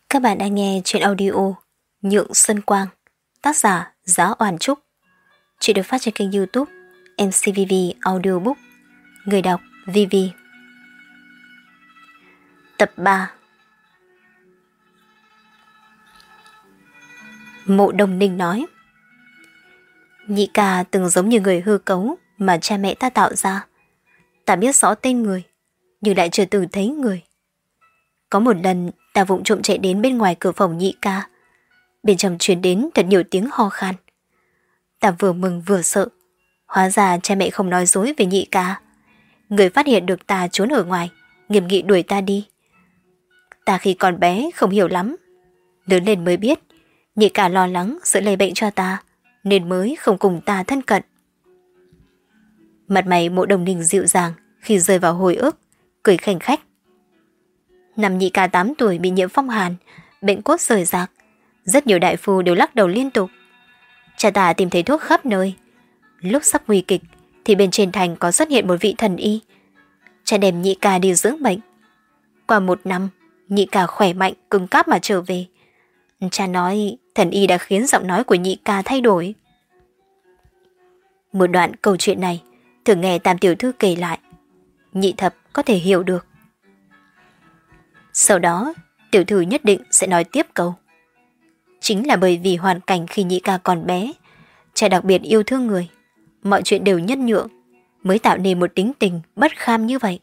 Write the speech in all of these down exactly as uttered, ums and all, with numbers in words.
Các bạn đang nghe chuyện audio Nhượng Xuân Quang, tác giả Giá Oản Trúc. Chuyện được phát trên kênh YouTube em xê vê vê Audiobook. Người đọc vê vê. Tập ba. Mộ Đông Ninh nói: Nhị ca từng giống như người hư cấu mà cha mẹ ta tạo ra. Ta biết rõ tên người, nhưng lại chưa từng thấy người. Có một lần ta vụng trộm chạy đến bên ngoài cửa phòng nhị ca. Bên trong truyền đến thật nhiều tiếng ho khan. Ta vừa mừng vừa sợ. Hóa ra cha mẹ không nói dối về nhị ca. Người phát hiện được ta trốn ở ngoài, nghiêm nghị đuổi ta đi. Ta khi còn bé không hiểu lắm. Lớn lên mới biết nhị ca lo lắng sợ lây bệnh cho ta, nên mới không cùng ta thân cận. Mặt mày Mộ Đông Ninh dịu dàng khi rơi vào hồi ức, cười khanh khách. Năm nhị ca tám tuổi bị nhiễm phong hàn, bệnh cốt rời rạc. Rất nhiều đại phu đều lắc đầu liên tục. Cha ta tìm thấy thuốc khắp nơi. Lúc sắp nguy kịch thì bên trên thành có xuất hiện một vị thần y. Cha đem nhị ca đi dưỡng bệnh. Qua một năm, nhị ca khỏe mạnh cứng cáp mà trở về. Cha nói thần y đã khiến giọng nói của nhị ca thay đổi. Một đoạn câu chuyện này thường nghe Tam tiểu thư kể lại, Nhị thập có thể hiểu được. Sau đó tiểu thư nhất định sẽ nói tiếp câu: chính là bởi vì hoàn cảnh khi nhị ca còn bé, cha đặc biệt yêu thương người, mọi chuyện đều nhân nhượng, mới tạo nên một tính tình bất kham như vậy.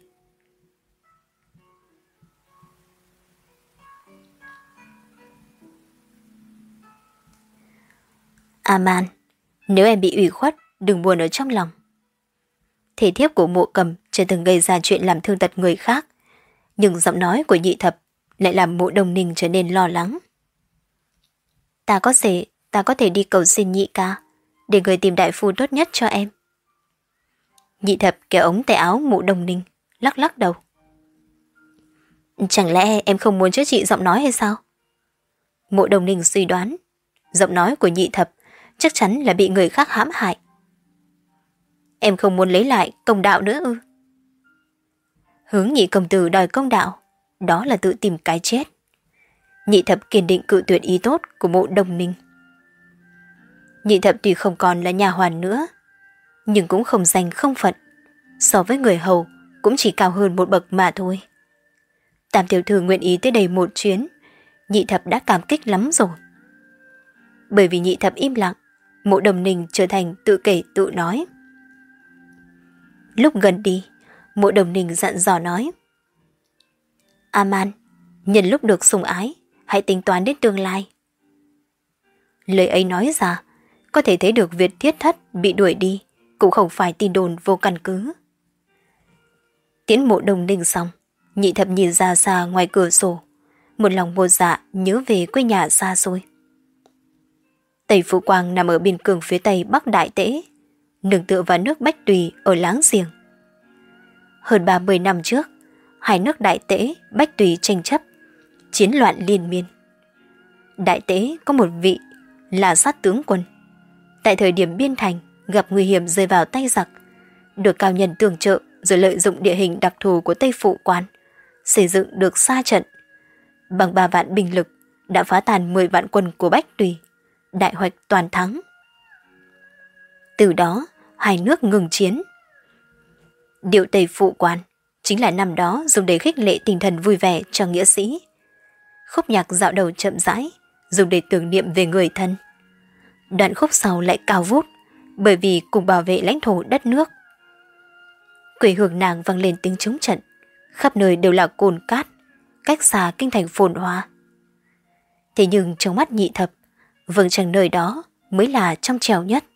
Aman, nếu em bị ủy khuất, đừng buồn ở trong lòng. Thể thiếp của Mộ Cầm chưa từng gây ra chuyện làm thương tật người khác, nhưng giọng nói của nhị thập lại làm Mộ Đông Ninh trở nên lo lắng. Ta có thể, ta có thể đi cầu xin nhị ca, để người tìm đại phu tốt nhất cho em. Nhị thập kéo ống tay áo Mộ Đông Ninh, lắc lắc đầu. Chẳng lẽ em không muốn chữa trị giọng nói hay sao? Mộ Đông Ninh suy đoán, giọng nói của nhị thập chắc chắn là bị người khác hãm hại. Em không muốn lấy lại công đạo nữa ư? Hướng nhị công tử đòi công đạo, đó là tự tìm cái chết. Nhị thập kiên định cự tuyệt ý tốt của Mộ Đông Ninh. Nhị thập tuy không còn là nhà hoàn nữa, nhưng cũng không danh không phận, so với người hầu cũng chỉ cao hơn một bậc mà thôi. Tam tiểu thư nguyện ý tới đây một chuyến, nhị thập đã cảm kích lắm rồi. Bởi vì nhị thập im lặng, Mộ Đông Ninh trở thành tự kể tự nói. Lúc gần đi, Mộ Đông Ninh dặn dò nói: Aman, nhân lúc được sủng ái, hãy tính toán đến tương lai. Lời ấy nói ra, có thể thấy được việc thiết thất bị đuổi đi cũng không phải tin đồn vô căn cứ. Tiễn Mộ Đông Ninh xong, nhị thập nhìn ra xa ngoài cửa sổ, một lòng một dạ nhớ về quê nhà xa xôi. Tây Phú Quang nằm ở biên cương phía tây Bắc Đại Tễ, nương tựa vào nước Bách Tùy ở láng giềng. Hơn ba mươi năm trước, hai nước Đại Tễ, Bách Tùy tranh chấp, chiến loạn liên miên. Đại Tễ có một vị là sát tướng quân. Tại thời điểm biên thành, gặp nguy hiểm rơi vào tay giặc, được cao nhân tương trợ rồi lợi dụng địa hình đặc thù của Tây Phụ Quan, xây dựng được xa trận. Bằng ba vạn binh lực, đã phá tan mười vạn quân của Bách Tùy, đại hoạch toàn thắng. Từ đó, hai nước ngừng chiến. Điệu Tây Phụ Quan chính là năm đó dùng để khích lệ tinh thần vui vẻ cho nghĩa sĩ. Khúc nhạc dạo đầu chậm rãi, dùng để tưởng niệm về người thân. Đoạn khúc sau lại cao vút, bởi vì cùng bảo vệ lãnh thổ đất nước. Quê hương nàng vang lên tiếng trống trận, khắp nơi đều là cồn cát, cách xa kinh thành phồn hoa. Thế nhưng trong mắt nhị thập, vầng trăng nơi đó mới là trong trèo nhất.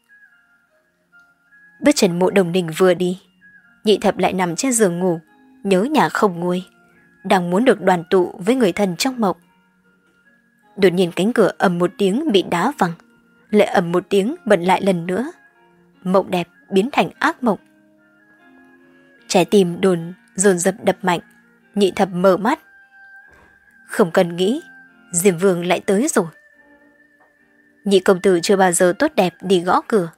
Bước chân Mộ Đông Ninh vừa đi, nhị thập lại nằm trên giường ngủ, nhớ nhà không nguôi, đang muốn được đoàn tụ với người thân trong mộng. Đột nhiên cánh cửa ầm một tiếng bị đá văng, lại ầm một tiếng bật lại lần nữa. Mộng đẹp biến thành ác mộng. Trái tim đồn dồn dập đập mạnh, nhị thập mở mắt. Không cần nghĩ, Diêm Vương lại tới rồi. Nhị công tử chưa bao giờ tốt đẹp đi gõ cửa.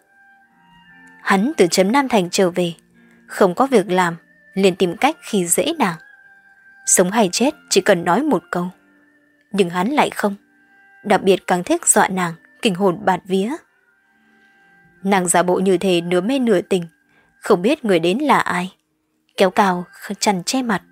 Hắn từ Trấn Nam Thành trở về, không có việc làm, liền tìm cách khi dễ nàng. Sống hay chết chỉ cần nói một câu: nhưng hắn lại không. Đặc biệt càng thích dọa nàng, kinh hồn bạt vía. Nàng giả bộ như thế nửa mê nửa tình, không biết người đến là ai. Kéo cao, chăn che mặt.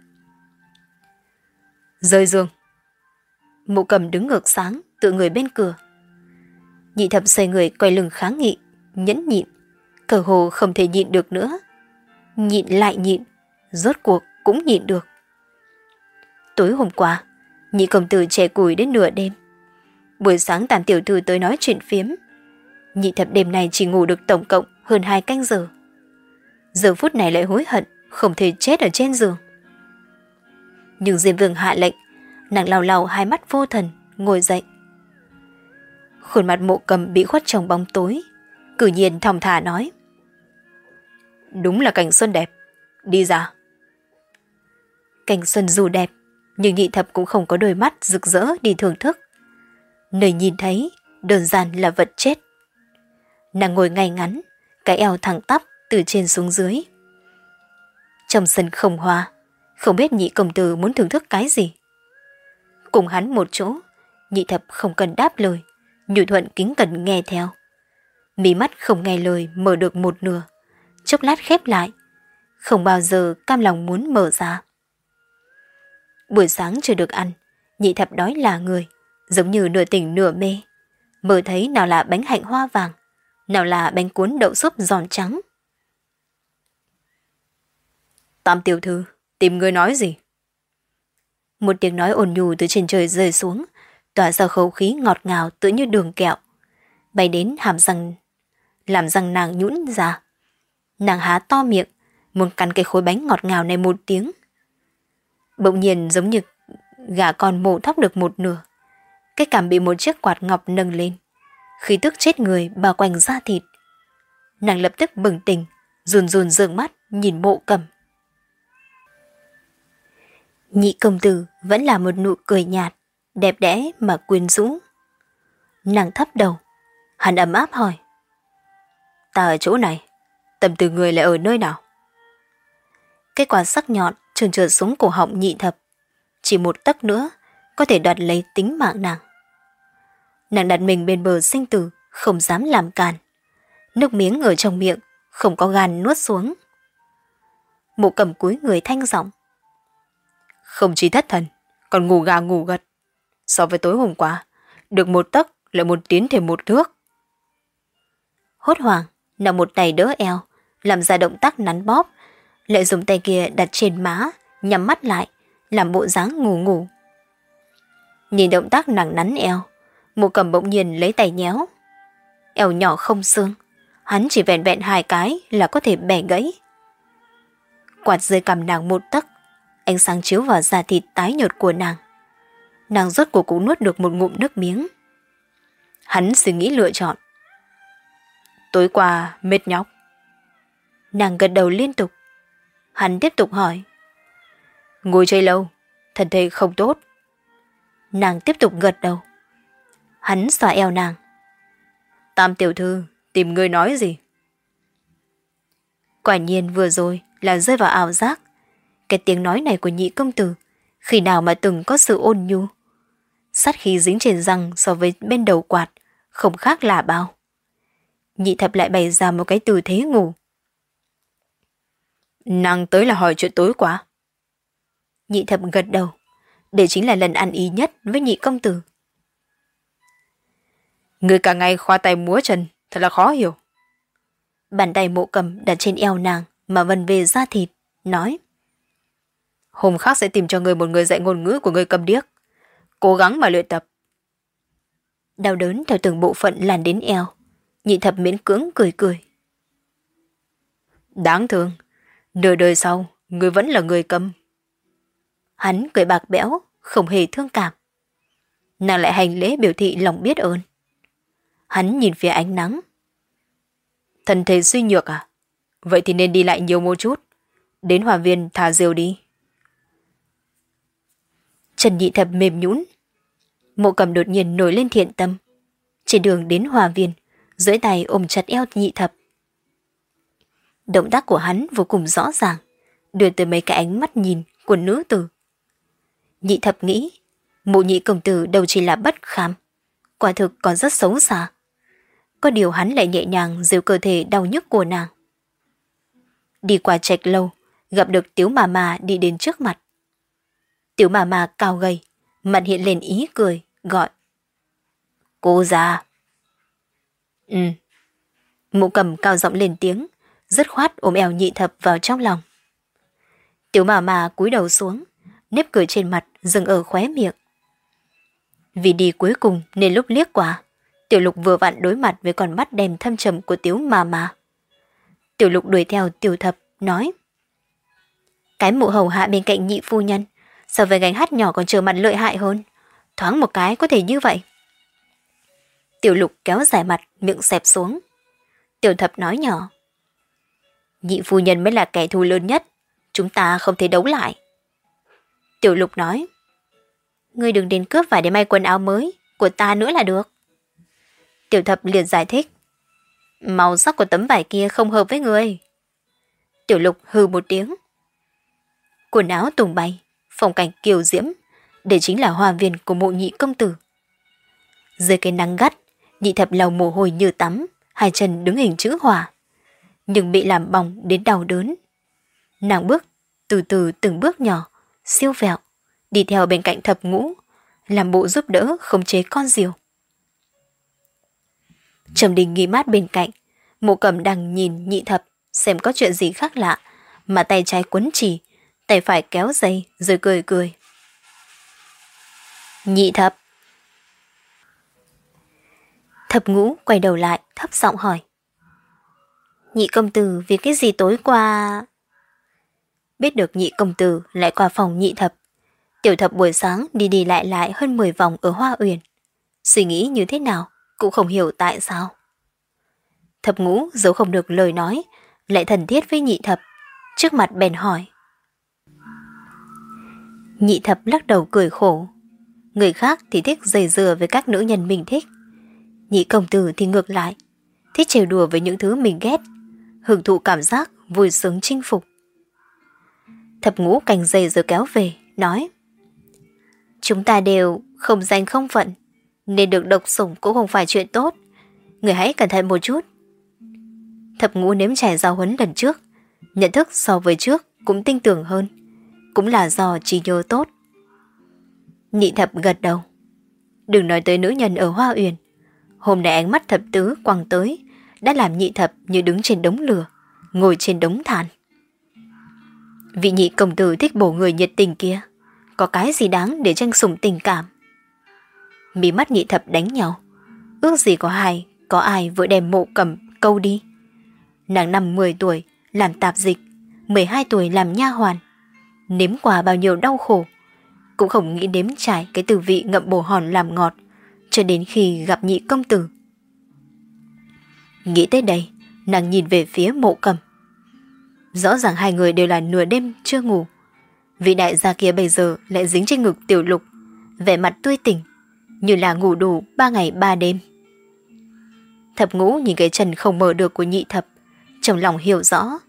Rơi giường. Mộ Cầm đứng ngược sáng, tựa người bên cửa. Nhị thập xoay người quay lưng kháng nghị, nhẫn nhịn, cơ hồ không thể nhịn được nữa. Nhịn lại nhịn, rốt cuộc cũng nhịn được. Tối hôm qua, nhị công tử chè củi đến nửa đêm. Buổi sáng Tam tiểu thư tới nói chuyện phiếm. Nhị thập đêm này chỉ ngủ được tổng cộng hơn hai canh giờ. Giờ phút này lại hối hận, không thể chết ở trên giường. Nhưng Diêm Vương hạ lệnh, nàng lau lau hai mắt vô thần, ngồi dậy. Khuôn mặt Mộ Cầm bị khuất trong bóng tối, cử nhiên thong thả nói: Đúng là cảnh xuân đẹp, đi ra. Cảnh xuân dù đẹp, nhưng nhị thập cũng không có đôi mắt rực rỡ đi thưởng thức. Nơi nhìn thấy, đơn giản là vật chết. Nàng ngồi ngay ngắn, cái eo thẳng tắp từ trên xuống dưới. Trong sân không hoa, không biết nhị công tử muốn thưởng thức cái gì. Cùng hắn một chỗ, nhị thập không cần đáp lời, nhu thuận kính cẩn nghe theo. Mí mắt không nghe lời mở được một nửa, chốc lát khép lại, không bao giờ cam lòng muốn mở ra. Buổi sáng chưa được ăn, nhị thập đói là người, giống như nửa tỉnh nửa mê. Mở thấy nào là bánh hạnh hoa vàng, nào là bánh cuốn đậu súp giòn trắng. Tam tiểu thư, tìm người nói gì? Một tiếng nói ồn nhu từ trên trời rơi xuống, tỏa ra khẩu khí ngọt ngào tựa như đường kẹo, bay đến hàm răng, làm răng nàng nhũn ra. Nàng há to miệng, muốn cắn cái khối bánh ngọt ngào này một tiếng. Bỗng nhiên giống như gà con mổ thóc được một nửa, cái cằm bị một chiếc quạt ngọc nâng lên, khí tức chết người bao quanh da thịt. Nàng lập tức bừng tỉnh, run run dương mắt nhìn Mộ Cầm. Nhị công tử vẫn là một nụ cười nhạt, đẹp đẽ mà quyến rũ. Nàng thấp đầu, hắn ấm áp hỏi: Ta ở chỗ này, tâm tư người lại ở nơi nào? Cái quạt sắc nhọn trườn trượt xuống cổ họng nhị thập, chỉ một tấc nữa có thể đoạt lấy tính mạng nàng. Nàng đặt mình bên bờ sinh tử, không dám làm càn. Nước miếng ở trong miệng không có gan nuốt xuống. Mộ Cầm cúi người thanh giọng: Không chỉ thất thần, còn ngủ gà ngủ gật. So với tối hôm qua, được một tấc lại một tiến thêm một thước. Hốt hoảng, nàng một tay đỡ eo, làm ra động tác nắn bóp, lại dùng tay kia đặt trên má, nhắm mắt lại, làm bộ dáng ngủ ngủ. Nhìn động tác nàng nắn eo, Mộ Cầm bỗng nhiên lấy tay nhéo. Eo nhỏ không xương, hắn chỉ vẹn vẹn hai cái là có thể bẻ gãy. Quạt rơi cằm nàng một tấc, ánh sáng chiếu vào da thịt tái nhợt của nàng. Nàng rốt cuộc cũng nuốt được một ngụm nước miếng. Hắn suy nghĩ lựa chọn. Tối qua mệt nhọc. Nàng gật đầu liên tục. Hắn tiếp tục hỏi: Ngồi chơi lâu, thân thể không tốt. Nàng tiếp tục gật đầu. Hắn xòa eo nàng. Tam tiểu thư, tìm người nói gì? Quả nhiên vừa rồi là rơi vào ảo giác. Cái tiếng nói này của nhị công tử khi nào mà từng có sự ôn nhu. Sát khí dính trên răng so với bên đầu quạt không khác là bao. Nhị thập lại bày ra một cái tư thế ngủ. Nàng tới là hỏi chuyện tối quá. Nhị thập gật đầu. Đây chính là lần ăn ý nhất với nhị công tử. Người cả ngày khoa tay múa chân, thật là khó hiểu. Bàn tay Mộ Cầm đặt trên eo nàng mà vần về da thịt, nói: Hôm khác sẽ tìm cho người một người dạy ngôn ngữ của người cầm điếc. Cố gắng mà luyện tập. Đau đớn theo từng bộ phận lan đến eo. Nhị thập miễn cưỡng cười cười. Đáng thương, nửa đời sau, người vẫn là người câm. Hắn cười bạc bẽo, không hề thương cảm. Nàng lại hành lễ biểu thị lòng biết ơn. Hắn nhìn phía ánh nắng. Thân thể suy nhược à? Vậy thì nên đi lại nhiều một chút. Đến hòa viên thả diều đi. Trần nhị thập mềm nhũn. Mộ Cầm đột nhiên nổi lên thiện tâm. Trên đường đến hòa viên, dưới tay ôm chặt eo nhị thập. Động tác của hắn vô cùng rõ ràng, đưa tới mấy cái ánh mắt nhìn của nữ tử. Nhị thập nghĩ, Mộ nhị công tử đâu chỉ là bất kham, quả thực còn rất xấu xa. Có điều hắn lại nhẹ nhàng giễu cơ thể đau nhức của nàng. Đi qua trạch lâu, gặp được Tiếu Mà Mà đi đến trước mặt. Tiếu Mà Mà cao gầy, mặt hiện lên ý cười, gọi. Cô già. Ừ. Mộ Cầm cao giọng lên tiếng, dứt khoát ôm eo Nhị Thập vào trong lòng. Tiếu Mà Mà cúi đầu xuống, nếp cười trên mặt dừng ở khóe miệng. Vì đi cuối cùng nên lúc liếc qua, Tiểu Lục vừa vặn đối mặt với con mắt đen thâm trầm của Tiếu Mà Mà. Tiểu Lục đuổi theo Tiểu Thập, nói. Cái mụ hầu hạ bên cạnh nhị phu nhân, so với gánh hát nhỏ còn trở mặt lợi hại hơn. Thoáng một cái có thể như vậy. Tiểu Lục kéo dài mặt, miệng xẹp xuống. Tiểu Thập nói nhỏ. Nhị phu nhân mới là kẻ thù lớn nhất, chúng ta không thể đấu lại. Tiểu Lục nói. Ngươi đừng đến cướp vải để may quần áo mới của ta nữa là được. Tiểu Thập liền giải thích. Màu sắc của tấm vải kia không hợp với ngươi. Tiểu Lục hừ một tiếng. Quần áo tung bay, phong cảnh kiều diễm, đây chính là hoa viên của Mộ nhị công tử. Dưới cái nắng gắt, Nhị Thập lau mồ hôi như tắm, hai chân đứng hình chữ hòa, nhưng bị làm bỏng đến đau đớn. Nàng bước từ từ từng bước nhỏ, siêu vẹo, đi theo bên cạnh Thập Ngũ, làm bộ giúp đỡ khống chế con diều. Trầm Đình nghỉ mát bên cạnh, Mộ Cầm đang nhìn Nhị Thập xem có chuyện gì khác lạ, mà tay trái quấn chỉ, tay phải kéo dây rồi cười cười. Nhị Thập. Thập Ngũ quay đầu lại thấp giọng hỏi. Nhị công tử vì cái gì tối qua... Biết được nhị công tử lại qua phòng Nhị Thập, Tiểu Thập buổi sáng đi đi lại lại hơn mười vòng ở Hoa Uyển. Suy nghĩ như thế nào cũng không hiểu tại sao. Thập Ngũ giấu không được lời nói, lại thân thiết với Nhị Thập, trước mặt bèn hỏi. Nhị Thập lắc đầu cười khổ. Người khác thì thích giày dừa với các nữ nhân mình thích. Nhị công tử thì ngược lại, thích trêu đùa với những thứ mình ghét, hưởng thụ cảm giác vui sướng chinh phục. Thập Ngũ cành giày rồi kéo về, nói. Chúng ta đều không danh không phận, nên được độc sủng cũng không phải chuyện tốt. Người hãy cẩn thận một chút. Thập Ngũ nếm trải giáo huấn lần trước, nhận thức so với trước cũng tinh tường hơn, cũng là do trí nhớ tốt. Nhị Thập gật đầu. Đừng nói tới nữ nhân ở Hoa Uyển, hôm nay ánh mắt Thập Tứ quăng tới đã làm Nhị Thập như đứng trên đống lửa, ngồi trên đống than. Vị nhị công tử thích bổ người nhiệt tình kia, có cái gì đáng để tranh sủng tình cảm. Mí mắt Nhị Thập đánh nhau, ước gì có ai, có ai vội đem Mộ Cầm câu đi. Nàng năm mười tuổi làm tạp dịch, mười hai tuổi làm nha hoàn, nếm qua bao nhiêu đau khổ, cũng không nghĩ nếm trải cái từ vị ngậm bồ hòn làm ngọt, cho đến khi gặp nhị công tử. Nghĩ tới đây, nàng nhìn về phía Mộ Cầm. Rõ ràng hai người đều là nửa đêm chưa ngủ. Vị đại gia kia bây giờ lại dính trên ngực Tiểu Lục, vẻ mặt tươi tỉnh, như là ngủ đủ ba ngày ba đêm. Thập Ngũ nhìn cái chân không mở được của Nhị Thập, trong lòng hiểu rõ.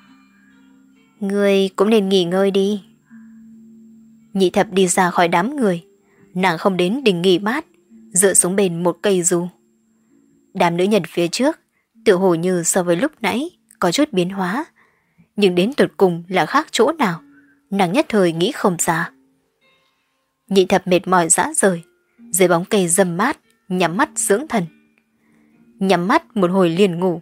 Ngươi cũng nên nghỉ ngơi đi. Nhị Thập đi ra khỏi đám người, nàng không đến đình nghỉ mát, dựa xuống bên một cây dù. Đám nữ nhân phía trước, tự hồ như so với lúc nãy có chút biến hóa, nhưng đến tột cùng là khác chỗ nào, nàng nhất thời nghĩ không ra. Nhị Thập mệt mỏi rã rời, dưới bóng cây râm mát, nhắm mắt dưỡng thần. Nhắm mắt một hồi liền ngủ.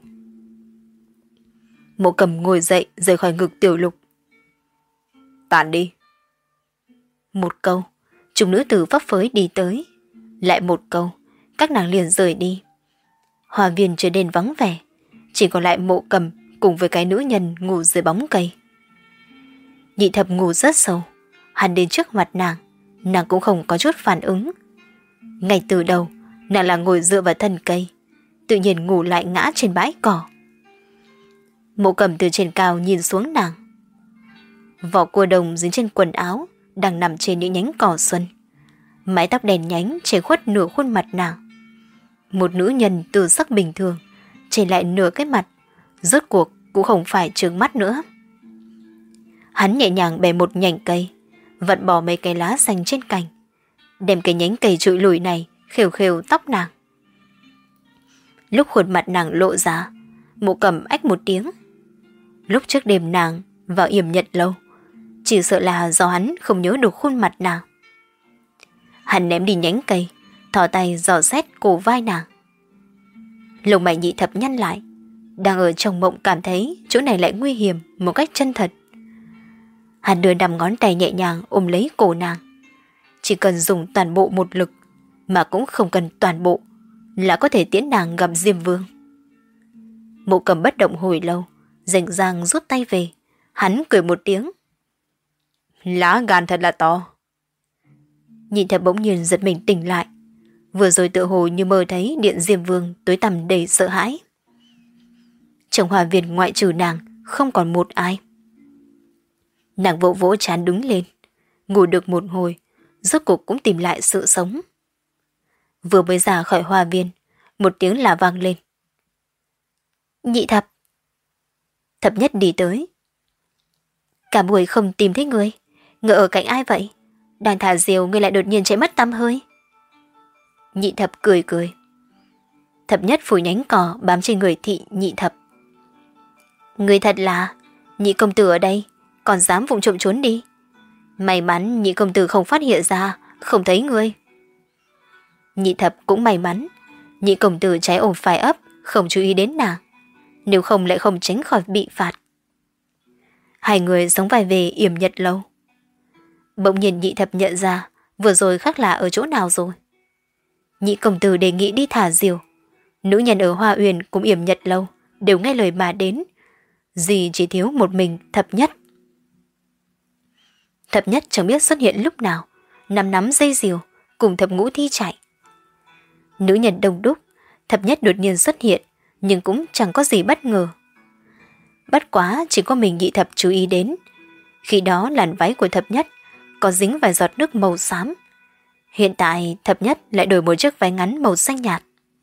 Mộ Cầm ngồi dậy rời khỏi ngực Tiểu Lục. Tản đi. Một câu, chúng nữ tử phấp phới đi tới. Lại một câu, các nàng liền rời đi. Hoa viên trở nên vắng vẻ, chỉ còn lại Mộ Cầm cùng với cái nữ nhân ngủ dưới bóng cây. Nhị Thập ngủ rất sâu, hắn đến trước mặt nàng, nàng cũng không có chút phản ứng. Ngay từ đầu, nàng là ngồi dựa vào thân cây, tự nhiên ngủ lại ngã trên bãi cỏ. Mộ Cầm từ trên cao nhìn xuống nàng. Vỏ cua đồng dính trên quần áo đang nằm trên những nhánh cỏ xuân. Mái tóc đen nhánh che khuất nửa khuôn mặt nàng. Một nữ nhân từ sắc bình thường che lại nửa cái mặt, rốt cuộc cũng không phải trướng mắt nữa. Hắn nhẹ nhàng bẻ một nhành cây, vặn bỏ mấy cái lá xanh trên cành, đem cái nhánh cây trụi lùi này khều khều tóc nàng. Lúc khuôn mặt nàng lộ ra, Mộ Cầm ách một tiếng. Lúc trước đêm nàng vào yểm nhật lâu, chỉ sợ là do hắn không nhớ được khuôn mặt nàng. Hắn ném đi nhánh cây, thò tay dò xét cổ vai nàng. Lông mày Nhị Thập nhăn lại, đang ở trong mộng cảm thấy chỗ này lại nguy hiểm một cách chân thật. Hắn đưa năm ngón tay nhẹ nhàng ôm lấy cổ nàng. Chỉ cần dùng toàn bộ một lực, mà cũng không cần toàn bộ, là có thể tiễn nàng gặp Diêm Vương. Mộ Cầm bất động hồi lâu, rảnh rang rút tay về. Hắn cười một tiếng. Lá gan thật là to. Nhị Thập bỗng nhiên giật mình tỉnh lại. Vừa rồi tựa hồ như mơ thấy điện Diêm Vương tối tăm đầy sợ hãi. Trong hoa viên ngoại trừ nàng không còn một ai. Nàng vỗ vỗ trán đứng lên, ngủ được một hồi, rốt cuộc cũng tìm lại sự sống. Vừa mới ra khỏi hoa viên, một tiếng là vang lên. Nhị Thập. Thập Nhất đi tới. Cả buổi không tìm thấy ngươi, ngựa ở cạnh ai vậy? Đang thả diều ngươi lại đột nhiên chạy mất tăm hơi. Nhị Thập cười cười. Thập Nhất phủi nhánh cỏ bám trên người thị Nhị Thập. Ngươi thật là, Nhị công tử ở đây, còn dám vụng trộm trốn đi. May mắn Nhị công tử không phát hiện ra, không thấy ngươi. Nhị Thập cũng may mắn, Nhị công tử trái ôm phải ấp, không chú ý đến nàng, nếu không lại không tránh khỏi bị phạt. Hai người sống vai về yểm nhật lâu. Bỗng nhiên Nhị Thập nhận ra vừa rồi khác lạ ở chỗ nào rồi. Nhị công tử đề nghị đi thả diều, nữ nhân ở Hoa Uyển cũng yểm nhật lâu đều nghe lời mà đến, gì chỉ thiếu một mình Thập Nhất. Thập Nhất chẳng biết xuất hiện lúc nào, nắm nắm dây diều cùng Thập Ngũ thi chạy. Nữ nhân đông đúc, Thập Nhất đột nhiên xuất hiện, nhưng cũng chẳng có gì bất ngờ. Bất quá chỉ có mình Nhị Thập chú ý đến. Khi đó làn váy của Thập Nhất có dính vài giọt nước màu xám. Hiện tại Thập Nhất lại đổi một chiếc váy ngắn màu xanh nhạt.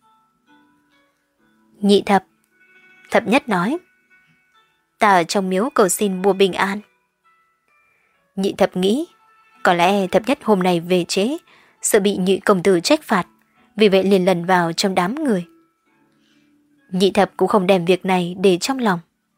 Nhị Thập. Thập Nhất nói. Ta ở trong miếu cầu xin mùa bình an. Nhị Thập nghĩ, có lẽ Thập Nhất hôm nay về trễ, sợ bị Nhị công tử trách phạt, vì vậy liền lần vào trong đám người. Nhị Thập cũng không đem việc này để trong lòng.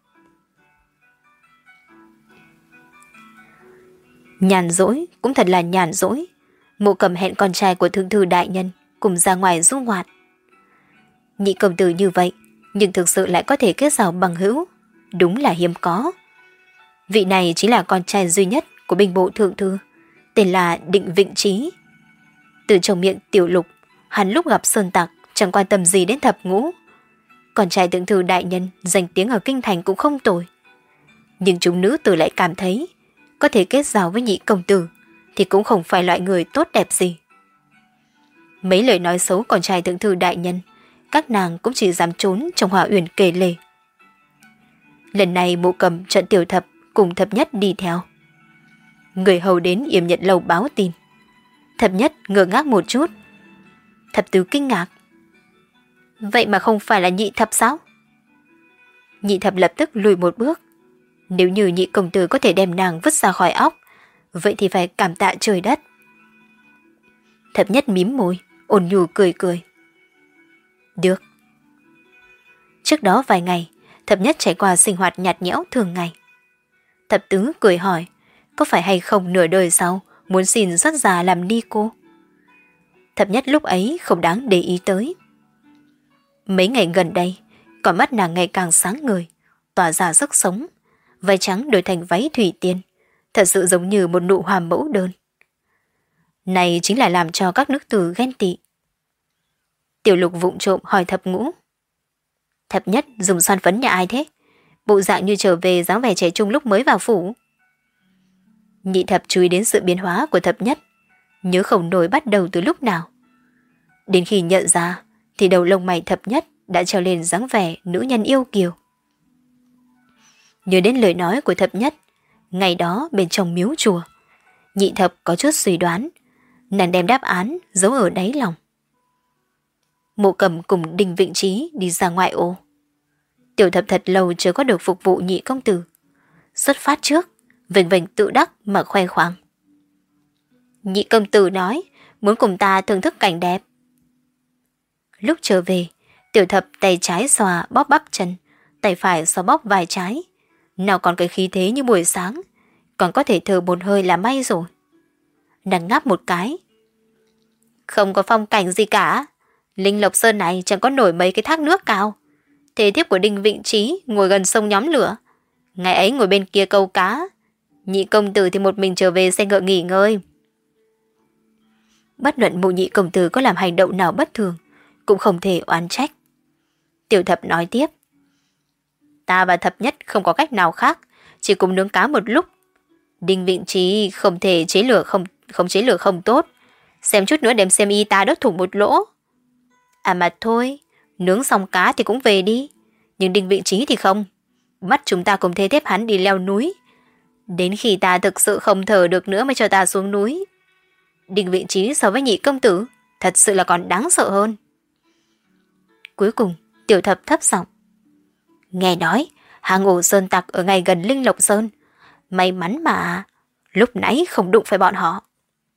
Nhàn rỗi cũng thật là nhàn rỗi. Mộ Cầm hẹn con trai của thượng thư đại nhân cùng ra ngoài du ngoạn. Nhị công tử như vậy, nhưng thực sự lại có thể kết giao bằng hữu, đúng là hiếm có. Vị này chính là con trai duy nhất của binh bộ thượng thư, tên là Định Vịnh Trí. Từ trong miệng Tiểu Lục, hắn lúc gặp sơn tặc chẳng quan tâm gì đến Thập Ngũ. Con trai thượng thư đại nhân danh tiếng ở kinh thành cũng không tồi. Nhưng chúng nữ tử lại cảm thấy có thể kết giao với Nhị công tử thì cũng không phải loại người tốt đẹp gì. Mấy lời nói xấu con trai thượng thư đại nhân, các nàng cũng chỉ dám trốn trong Hoa Uyển kể lể. Lần này Mộ Cầm trận Tiểu Thập cùng Thập Nhất đi theo. Người hầu đến yểm nhật lâu báo tin. Thập Nhất ngơ ngác một chút. Thập Tứ kinh ngạc. Vậy mà không phải là Nhị Thập sao? Nhị Thập lập tức lùi một bước. Nếu như Nhị công tử có thể đem nàng vứt ra khỏi óc, vậy thì phải cảm tạ trời đất. Thập Nhất mím môi, ôn nhu cười cười. Được. Trước đó vài ngày, Thập Nhất trải qua sinh hoạt nhạt nhẽo thường ngày. Thập Tứ cười hỏi, có phải hay không nửa đời sau muốn xin xuất gia làm ni cô? Thập Nhất lúc ấy không đáng để ý tới. Mấy ngày gần đây, con mắt nàng ngày càng sáng ngời, tỏa ra sức sống, váy trắng đổi thành váy thủy tiên, thật sự giống như một nụ hoa mẫu đơn. Này chính là làm cho các nữ tử ghen tị. Tiểu Lục vụng trộm hỏi Thập Ngũ. Thập Nhất dùng son phấn nhà ai thế? Bộ dạng như trở về dáng vẻ trẻ trung lúc mới vào phủ. Nhị Thập chú ý đến sự biến hóa của Thập Nhất, nhớ không nổi bắt đầu từ lúc nào. Đến khi nhận ra thì đầu lông mày Thập Nhất đã treo lên dáng vẻ nữ nhân yêu kiều. Nhớ đến lời nói của Thập Nhất ngày đó bên trong miếu chùa, Nhị Thập có chút suy đoán, nàng đem đáp án giấu ở đáy lòng. Mộ Cầm cùng Đinh Vịnh Trí đi ra ngoại ô. Tiểu Thập thật lâu chưa có được phục vụ Nhị công tử, xuất phát trước vênh vênh tự đắc mà khoe khoang. Nhị công tử nói muốn cùng ta thưởng thức cảnh đẹp. Lúc trở về, Tiểu Thập tay trái xoa bóp bắp chân, tay phải xoa bóp vai trái. Nào còn cái khí thế như buổi sáng, còn có thể thở một hơi là may rồi. Nàng ngáp một cái. Không có phong cảnh gì cả. Linh Lộc Sơn này chẳng có nổi mấy cái thác nước cao. Thế thiếp của Đinh Vịnh Trí ngồi gần sông nhóm lửa. Ngày ấy ngồi bên kia câu cá. Nhị công tử thì một mình trở về xe ngựa nghỉ ngơi. Bất luận mụ nhị công tử có làm hành động nào bất thường, cũng không thể oán trách. Tiểu Thập nói tiếp. Ta và Thập Nhất không có cách nào khác, chỉ cùng nướng cá một lúc. Đinh Vịnh Trí không thể chế lửa không, không chế lửa không tốt. Xem chút nữa đem xem y ta đốt thủng một lỗ. À mà thôi, nướng xong cá thì cũng về đi. Nhưng Đinh Vịnh Trí thì không. Bắt chúng ta cùng thế thép hắn đi leo núi. Đến khi ta thực sự không thở được nữa mới cho ta xuống núi. Đinh Vịnh Trí so với nhị công tử thật sự là còn đáng sợ hơn. Cuối cùng Tiểu Thập thấp giọng. Nghe nói hang ổ sơn tặc ở ngay gần Linh Lộc Sơn. May mắn mà lúc nãy không đụng phải bọn họ.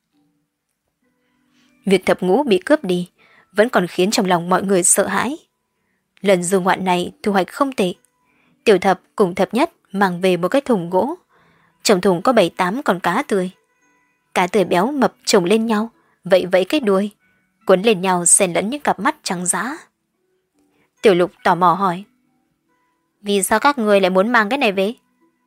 Việc Thập Ngũ bị cướp đi vẫn còn khiến trong lòng mọi người sợ hãi. Lần du ngoạn này thu hoạch không tệ. Tiểu Thập cùng Thập Nhất mang về một cái thùng gỗ. Trong thùng có bảy tám con cá tươi. Cá tươi béo mập chồng lên nhau, vậy vẫy cái đuôi, cuốn lên nhau xen lẫn những cặp mắt trắng dã. Tiểu Lục tò mò hỏi. Vì sao các người lại muốn mang cái này về?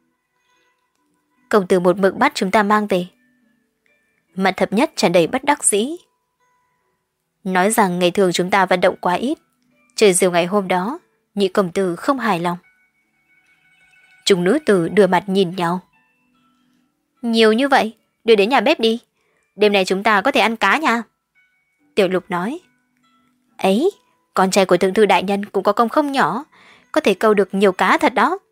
Công tử một mực bắt chúng ta mang về. Mặt Thập Nhất tràn đầy bất đắc dĩ. Nói rằng ngày thường chúng ta vận động quá ít. Trời diều ngày hôm đó, nhị công tử không hài lòng. Chúng nữ tử đưa mặt nhìn nhau. Nhiều như vậy, đưa đến nhà bếp đi. Đêm nay chúng ta có thể ăn cá nha. Tiểu Lục nói. Ấy, con trai của thượng thư đại nhân cũng có công không nhỏ. Có thể câu được nhiều cá thật đó.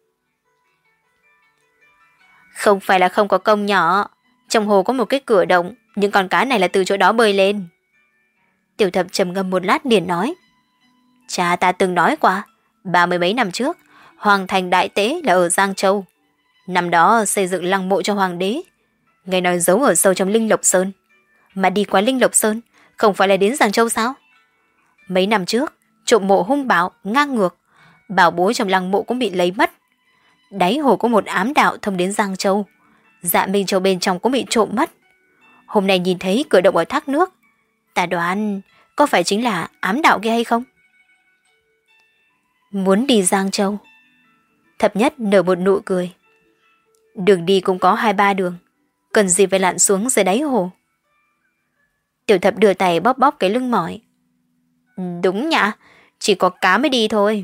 Không phải là không có công nhỏ. Trong hồ có một cái cửa động, những con cá này là từ chỗ đó bơi lên. Tiểu Thập trầm ngâm một lát liền nói. Cha ta từng nói qua, ba mươi mấy năm trước, Hoàng thành đại tế là ở Giang Châu. Năm đó xây dựng lăng mộ cho hoàng đế. Nghe nói giấu ở sâu trong Linh Lộc Sơn. Mà đi qua Linh Lộc Sơn, không phải là đến Giang Châu sao? Mấy năm trước, trộm mộ hung bạo, ngang ngược. Bảo bối trong lăng mộ cũng bị lấy mất. Đáy hồ có một ám đạo thông đến Giang Châu. Dạ Minh Châu bên trong cũng bị trộm mất. Hôm nay nhìn thấy cửa động ở thác nước. Ta đoán có phải chính là ám đạo kia hay không? Muốn đi Giang Châu. Thập Nhất nở một nụ cười. Đường đi cũng có hai ba đường. Cần gì phải lặn xuống dưới đáy hồ? Tiểu Thập đưa tay bóp bóp cái lưng mỏi. Đúng nhỉ, chỉ có cá mới đi thôi.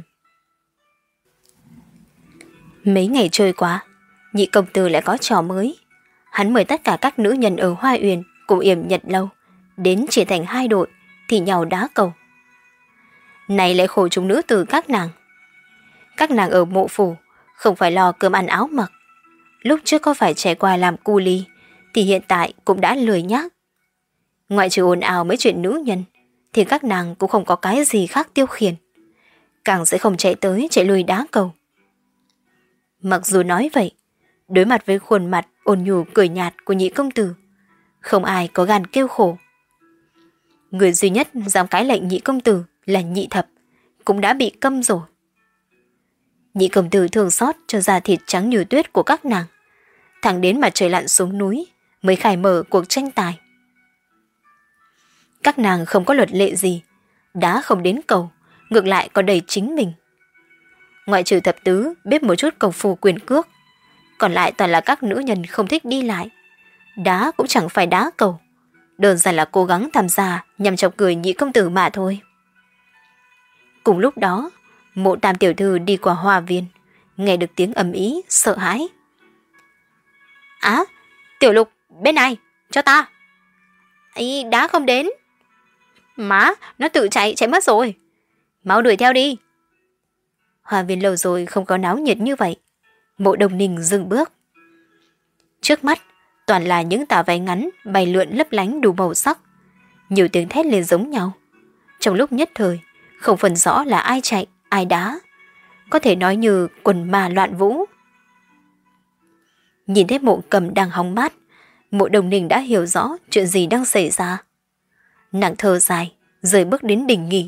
Mấy ngày trôi qua, nhị công tử lại có trò mới. Hắn mời tất cả các nữ nhân ở Hoa Uyển cùng Yểm Nhật Lâu đến chia thành hai đội thì nhau đá cầu. Này lại khổ chúng nữ tử các nàng. Các nàng ở mộ phủ không phải lo cơm ăn áo mặc. Lúc trước có phải trải qua làm cu ly thì hiện tại cũng đã lười nhác. Ngoại trừ ồn ào mấy chuyện nữ nhân thì các nàng cũng không có cái gì khác tiêu khiển. Càng sẽ không chạy tới chạy lui đá cầu. Mặc dù nói vậy, đối mặt với khuôn mặt ôn nhu cười nhạt của nhị công tử, không ai có gan kêu khổ. Người duy nhất dám cãi lệnh nhị công tử là Nhị Thập, cũng đã bị câm rồi. Nhị công tử thương xót cho da thịt trắng như tuyết của các nàng, thẳng đến mặt trời lặn xuống núi mới khai mở cuộc tranh tài. Các nàng không có luật lệ gì, đá không đến cầu, ngược lại còn đầy chính mình. Ngoại trừ Thập Tứ biết một chút công phu quyền cước, còn lại toàn là các nữ nhân không thích đi lại. Đá cũng chẳng phải đá cầu, đơn giản là cố gắng tham gia nhằm chọc cười nhị công tử mà thôi. Cùng lúc đó, Mộ Tam tiểu thư đi qua hoa viên, nghe được tiếng ầm ĩ, sợ hãi. Á, Tiểu Lục, bên này, cho ta. Ấy, đá không đến. Má, nó tự chạy, chạy mất rồi. Mau đuổi theo đi. Hoa viên lâu rồi không có náo nhiệt như vậy. Mộ Đông Ninh dừng bước. Trước mắt, toàn là những tà váy ngắn bay lượn lấp lánh đủ màu sắc. Nhiều tiếng thét lên giống nhau. Trong lúc nhất thời, không phân rõ là ai chạy, ai đá. Có thể nói như quần ma loạn vũ. Nhìn thấy Mộ Cầm đang hóng mát, Mộ Đông Ninh đã hiểu rõ chuyện gì đang xảy ra. Nàng thở dài, rời bước đến đỉnh nghỉ.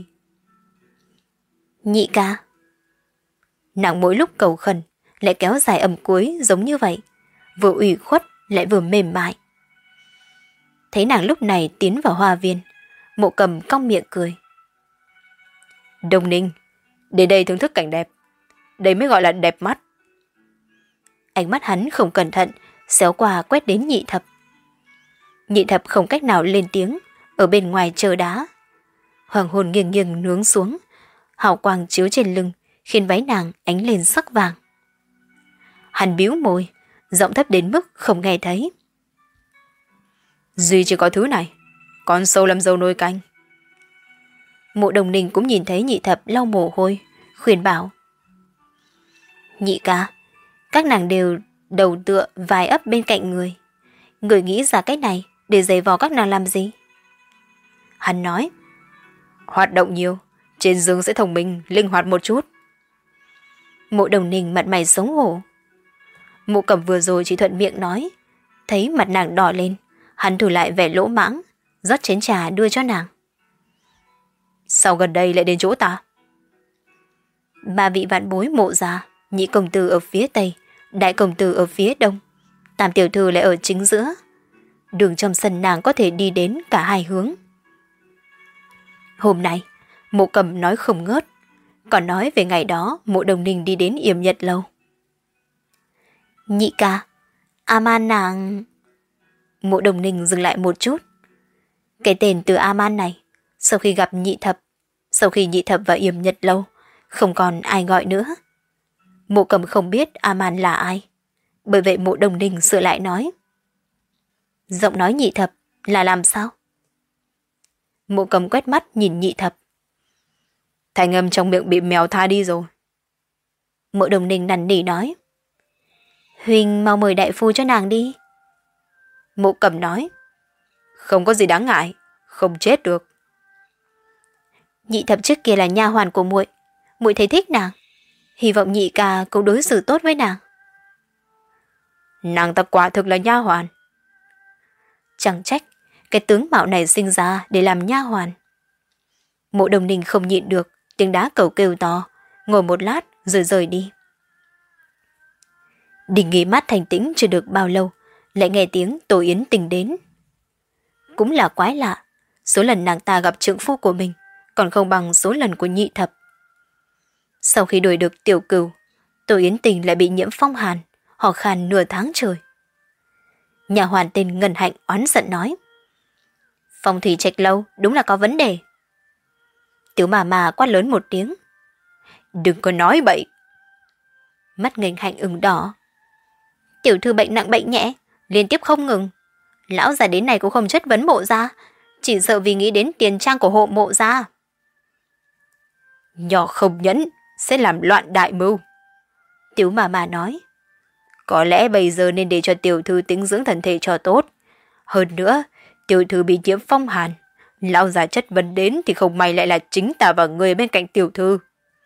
Nhị ca. Nàng mỗi lúc cầu khẩn, lại kéo dài âm cuối giống như vậy, vừa ủy khuất lại vừa mềm mại. Thấy nàng lúc này tiến vào hoa viên, Mộ Cầm cong miệng cười. Đông Ninh, đến đây thưởng thức cảnh đẹp. Đây mới gọi là đẹp mắt. Ánh mắt hắn không cẩn thận, xéo qua quét đến Nhị Thập. Nhị Thập không cách nào lên tiếng, ở bên ngoài chờ đá. Hoàng hôn nghiêng nghiêng nướng xuống, hào quang chiếu trên lưng, khiến váy nàng ánh lên sắc vàng. Hắn bĩu môi, giọng thấp đến mức không nghe thấy. Duy chỉ có thứ này, con sâu làm dâu nồi canh. Mộ Đồng Ninh cũng nhìn thấy Nhị Thập lau mồ hôi, khuyên bảo. Nhị ca, các nàng đều đầu tựa vài ấp bên cạnh người. Người nghĩ ra cách này để giày vò các nàng làm gì? Hắn nói, hoạt động nhiều, trên giường sẽ thông minh, linh hoạt một chút. Mộ Đồng Ninh mặt mày xấu hổ. Mộ Cẩm vừa rồi chỉ thuận miệng nói, thấy mặt nàng đỏ lên, hắn thử lại vẻ lỗ mãng, rót chén trà đưa cho nàng. Sao gần đây lại đến chỗ ta? Ba vị vạn bối Mộ gia, nhị công tử ở phía tây, đại công tử ở phía đông, tam tiểu thư lại ở chính giữa. Đường trong sân nàng có thể đi đến cả hai hướng. Hôm nay, Mộ Cẩm nói không ngớt, còn nói về ngày đó Mộ Đồng Ninh đi đến Yểm Nhật lâu. Nhị ca, A-man nàng... Mộ Đồng Ninh dừng lại một chút. Cái tên từ A-man này, sau khi gặp Nhị Thập, sau khi Nhị Thập vào Yểm Nhật lâu, không còn ai gọi nữa. Mộ Cẩm không biết A-man là ai, bởi vậy Mộ Đồng Ninh sửa lại nói. Giọng nói Nhị Thập là làm sao? Mộ Cẩm quét mắt nhìn Nhị Thập. Thanh âm trong miệng bị mèo tha đi rồi. Mộ Đồng Ninh năn nỉ nói. Huỳnh mau mời đại phu cho nàng đi. Mộ Cẩm nói. Không có gì đáng ngại, không chết được. Nhị Thập trước kia là nha hoàn của muội, muội thấy thích nàng, hy vọng nhị ca cũng đối xử tốt với nàng. Nàng ta quả thực là nha hoàn. Chẳng trách cái tướng mạo này sinh ra để làm nha hoàn. Mộ Đồng Ninh không nhịn được, tiếng đá cầu kêu to, ngồi một lát rồi rời đi. Đình nghỉ mát thành tĩnh chưa được bao lâu, lại nghe tiếng Tô Yến Tình đến. Cũng là quái lạ, số lần nàng ta gặp trượng phu của mình còn không bằng số lần của Nhị Thập. Sau khi đuổi được Tiểu Cửu, Tô Yến Tình lại bị nhiễm phong hàn, ho khan nửa tháng trời. Nhà hoàn tên Ngân Hạnh oán giận nói. Phong thủy trạch lâu đúng là có vấn đề. Tiểu mà mà quát lớn một tiếng. Đừng có nói bậy. Mắt Ngân Hạnh ửng đỏ. Tiểu thư bệnh nặng bệnh nhẹ, liên tiếp không ngừng. Lão già đến này cũng không chất vấn Mộ gia, chỉ sợ vì nghĩ đến tiền trang của hộ Mộ gia. Nhỏ không nhẫn sẽ làm loạn đại mưu. Tiểu mà mà nói. Có lẽ bây giờ nên để cho tiểu thư tĩnh dưỡng thân thể cho tốt. Hơn nữa, tiểu thư bị nhiễm phong hàn, lão già chất vấn đến thì không may lại là chính ta và người bên cạnh tiểu thư.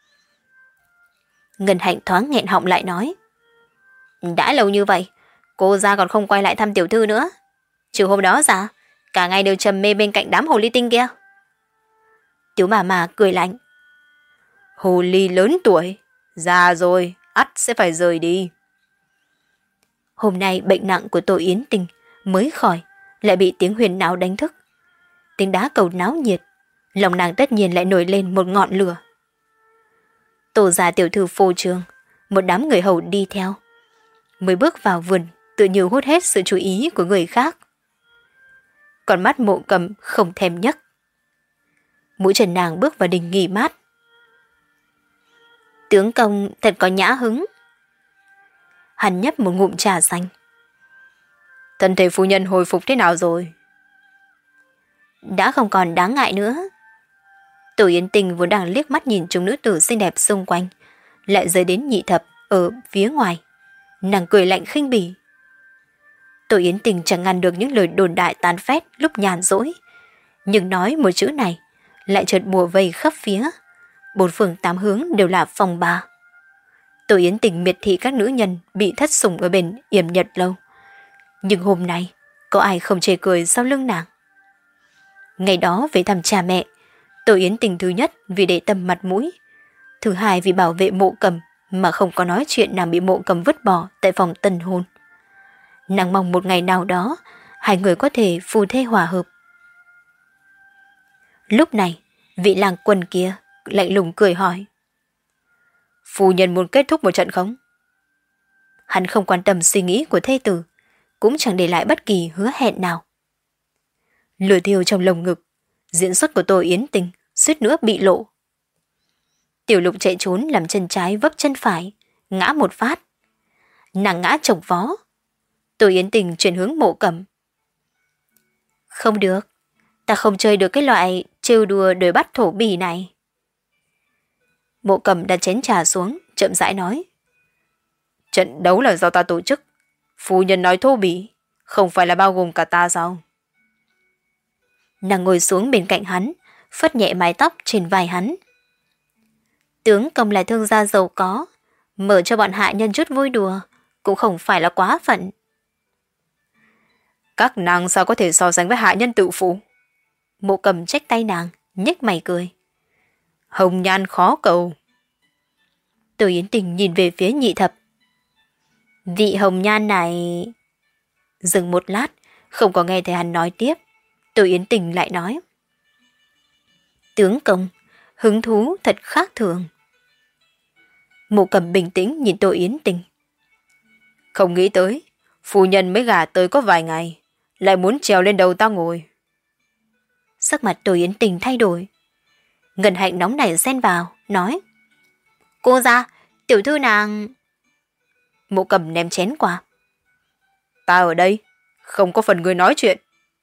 Ngân Hạnh thoáng nghẹn họng lại nói. Đã lâu như vậy, cô ra còn không quay lại thăm tiểu thư nữa. Trừ hôm đó ra, cả ngày đều trầm mê bên cạnh đám hồ ly tinh kia. Tiểu mà mà cười lạnh. Hồ ly lớn tuổi, già rồi, ắt sẽ phải rời đi. Hôm nay bệnh nặng của Tô Yến Tình mới khỏi, lại bị tiếng huyền náo đánh thức. Tiếng đá cầu náo nhiệt, lòng nàng tất nhiên lại nổi lên một ngọn lửa. Tổ già tiểu thư phô trương, một đám người hầu đi theo. Mới bước vào vườn, tự như hút hết sự chú ý của người khác. Còn mắt Mộ Cầm không thèm nhấc. Mũi chân nàng bước vào đình nghỉ mát. Tướng công thật có nhã hứng. Hắn nhấp một ngụm trà xanh. Thân thể phu nhân hồi phục thế nào rồi? Đã không còn đáng ngại nữa. Tổ Yến Tình vốn đang liếc mắt nhìn chúng nữ tử xinh đẹp xung quanh, lại rơi đến Nhị Thập ở phía ngoài. Nàng cười lạnh khinh bỉ. Tổ Yến Tình chẳng ngăn được những lời đồn đại tán phét lúc nhàn rỗi, nhưng nói một chữ này lại chợt bùa vây khắp phía. Bốn phương tám hướng đều là phòng bà. Tổ Yến Tình miệt thị các nữ nhân bị thất sủng ở bên Yểm Nhật lâu, nhưng hôm nay có ai không chê cười sau lưng nàng. Ngày đó về thăm cha mẹ, Tô Yến Tình thứ nhất vì để tâm mặt mũi, thứ hai vì bảo vệ Mộ Cầm mà không có nói chuyện nàng bị Mộ Cầm vứt bỏ tại phòng tân hôn. Nàng mong một ngày nào đó hai người có thể phù thê hòa hợp. Lúc này, vị lang quân kia lạnh lùng cười hỏi: Phu nhân muốn kết thúc một trận không? Hắn không quan tâm suy nghĩ của thê tử, cũng chẳng để lại bất kỳ hứa hẹn nào. Lửa thiêu trong lồng ngực, diễn xuất của Tô Yến Tình suýt nữa bị lộ. Tiểu Lục chạy trốn làm chân trái vấp chân phải, ngã một phát. Nàng ngã chồng vó. Tô Yến Tình chuyển hướng Mộ Cầm. Không được, ta không chơi được cái loại trêu đùa đuổi bắt thổ bỉ này. Mộ Cầm đặt chén trà xuống, chậm rãi nói: Trận đấu là do ta tổ chức. Phu nhân nói thô bỉ, không phải là bao gồm cả ta sao? Nàng ngồi xuống bên cạnh hắn, phất nhẹ mái tóc trên vai hắn. Tướng Công là thương gia giàu có, mở cho bọn hạ nhân chút vui đùa, cũng không phải là quá phận. Các nàng sao có thể so sánh với hạ nhân tự phụ? Mộ Cầm trách tay nàng, nhếch mày cười. Hồng nhan khó cầu. Tô Yến Tình nhìn về phía Nhị Thập. Vị hồng nhan này... Dừng một lát, không có nghe thấy hắn nói tiếp. Tô Yến Tình lại nói: Tướng Công, hứng thú thật khác thường. Mộ Cầm bình tĩnh nhìn Tô Yến Tình. Không nghĩ tới, phu nhân mới gả tới có vài ngày, lại muốn trèo lên đầu ta ngồi. Sắc mặt Tô Yến Tình thay đổi. Ngân Hạnh nóng nảy xen vào, nói: Cô ra, tiểu thư nàng... Mộ Cầm ném chén qua. Ta ở đây, không có phần người nói chuyện.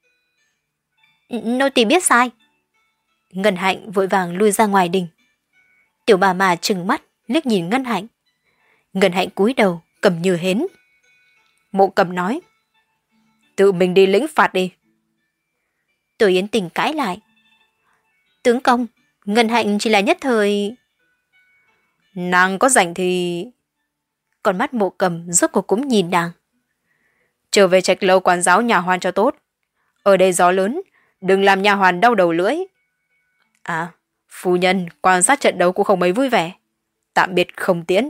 Nô tỳ biết sai. Ngân Hạnh vội vàng lui ra ngoài đình. Tiểu bà mà trừng mắt, liếc nhìn Ngân Hạnh. Ngân Hạnh cúi đầu, cầm như hến. Mộ Cầm nói: Tự mình đi lĩnh phạt đi. Tô Yến Tình cãi lại: Tướng Công, Ngân Hạnh chỉ là nhất thời... Nàng có rảnh thì... Con mắt Mộ Cầm rốt cuộc cũng nhìn nàng. Trở về Trạch Lâu quản giáo nhà hoàn cho tốt. Ở đây gió lớn, đừng làm nhà hoàn đau đầu lưỡi. À, phu nhân quan sát trận đấu cũng không mấy vui vẻ. Tạm biệt không tiễn.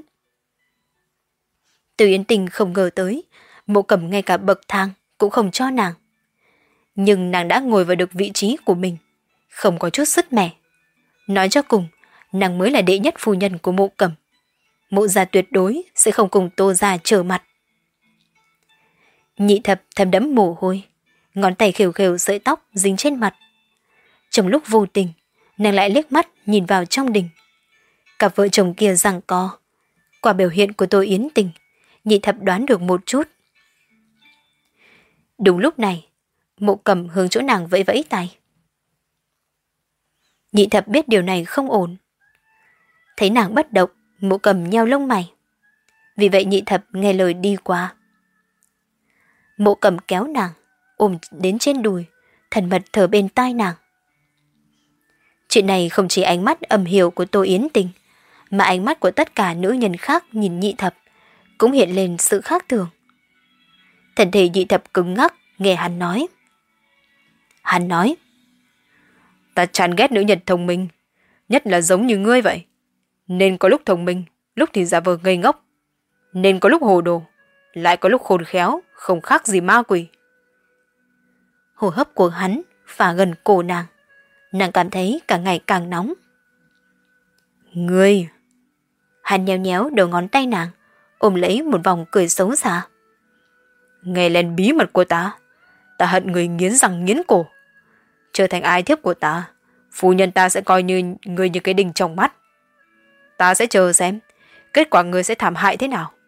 Từ Yến Tình không ngờ tới, Mộ Cầm ngay cả bậc thang cũng không cho nàng. Nhưng nàng đã ngồi vào được vị trí của mình, không có chút sứt mẻ. Nói cho cùng, nàng mới là đệ nhất phu nhân của Mộ Cầm. Mộ gia tuyệt đối sẽ không cùng Tô gia trở mặt. Nhị Thập thấm đẫm mồ hôi, ngón tay khều khều sợi tóc dính trên mặt. Trong lúc vô tình, nàng lại liếc mắt nhìn vào trong đình. Cặp vợ chồng kia giằng co. Qua biểu hiện của Tô Yến Tình, Nhị Thập đoán được một chút. Đúng lúc này, Mộ Cầm hướng chỗ nàng vẫy vẫy tay. Nhị Thập biết điều này không ổn. Thấy nàng bất động, Mộ Cầm nheo lông mày. Vì vậy Nhị Thập nghe lời đi qua. Mộ Cầm kéo nàng, ôm đến trên đùi, thân mật thở bên tai nàng. Chuyện này không chỉ ánh mắt âm hiểm của Tô Yến Tình, mà ánh mắt của tất cả nữ nhân khác nhìn Nhị Thập cũng hiện lên sự khác thường. Thân thể Nhị Thập cứng ngắc nghe hắn nói. Hắn nói: Ta chán ghét nữ nhân thông minh, nhất là giống như ngươi vậy. Nên có lúc thông minh, lúc thì giả vờ ngây ngốc. Nên có lúc hồ đồ, lại có lúc khôn khéo, không khác gì ma quỷ. Hô hấp của hắn phả gần cổ nàng. Nàng cảm thấy càng ngày càng nóng. Ngươi! Hắn nhéo nhéo đầu ngón tay nàng, ôm lấy một vòng cười xấu xa. Nghe lên bí mật của ta, ta hận người nghiến răng nghiến cổ. Trở thành ai thiếp của ta, phu nhân ta sẽ coi như người như cái đinh trong mắt. Ta sẽ chờ xem, kết quả người sẽ thảm hại thế nào.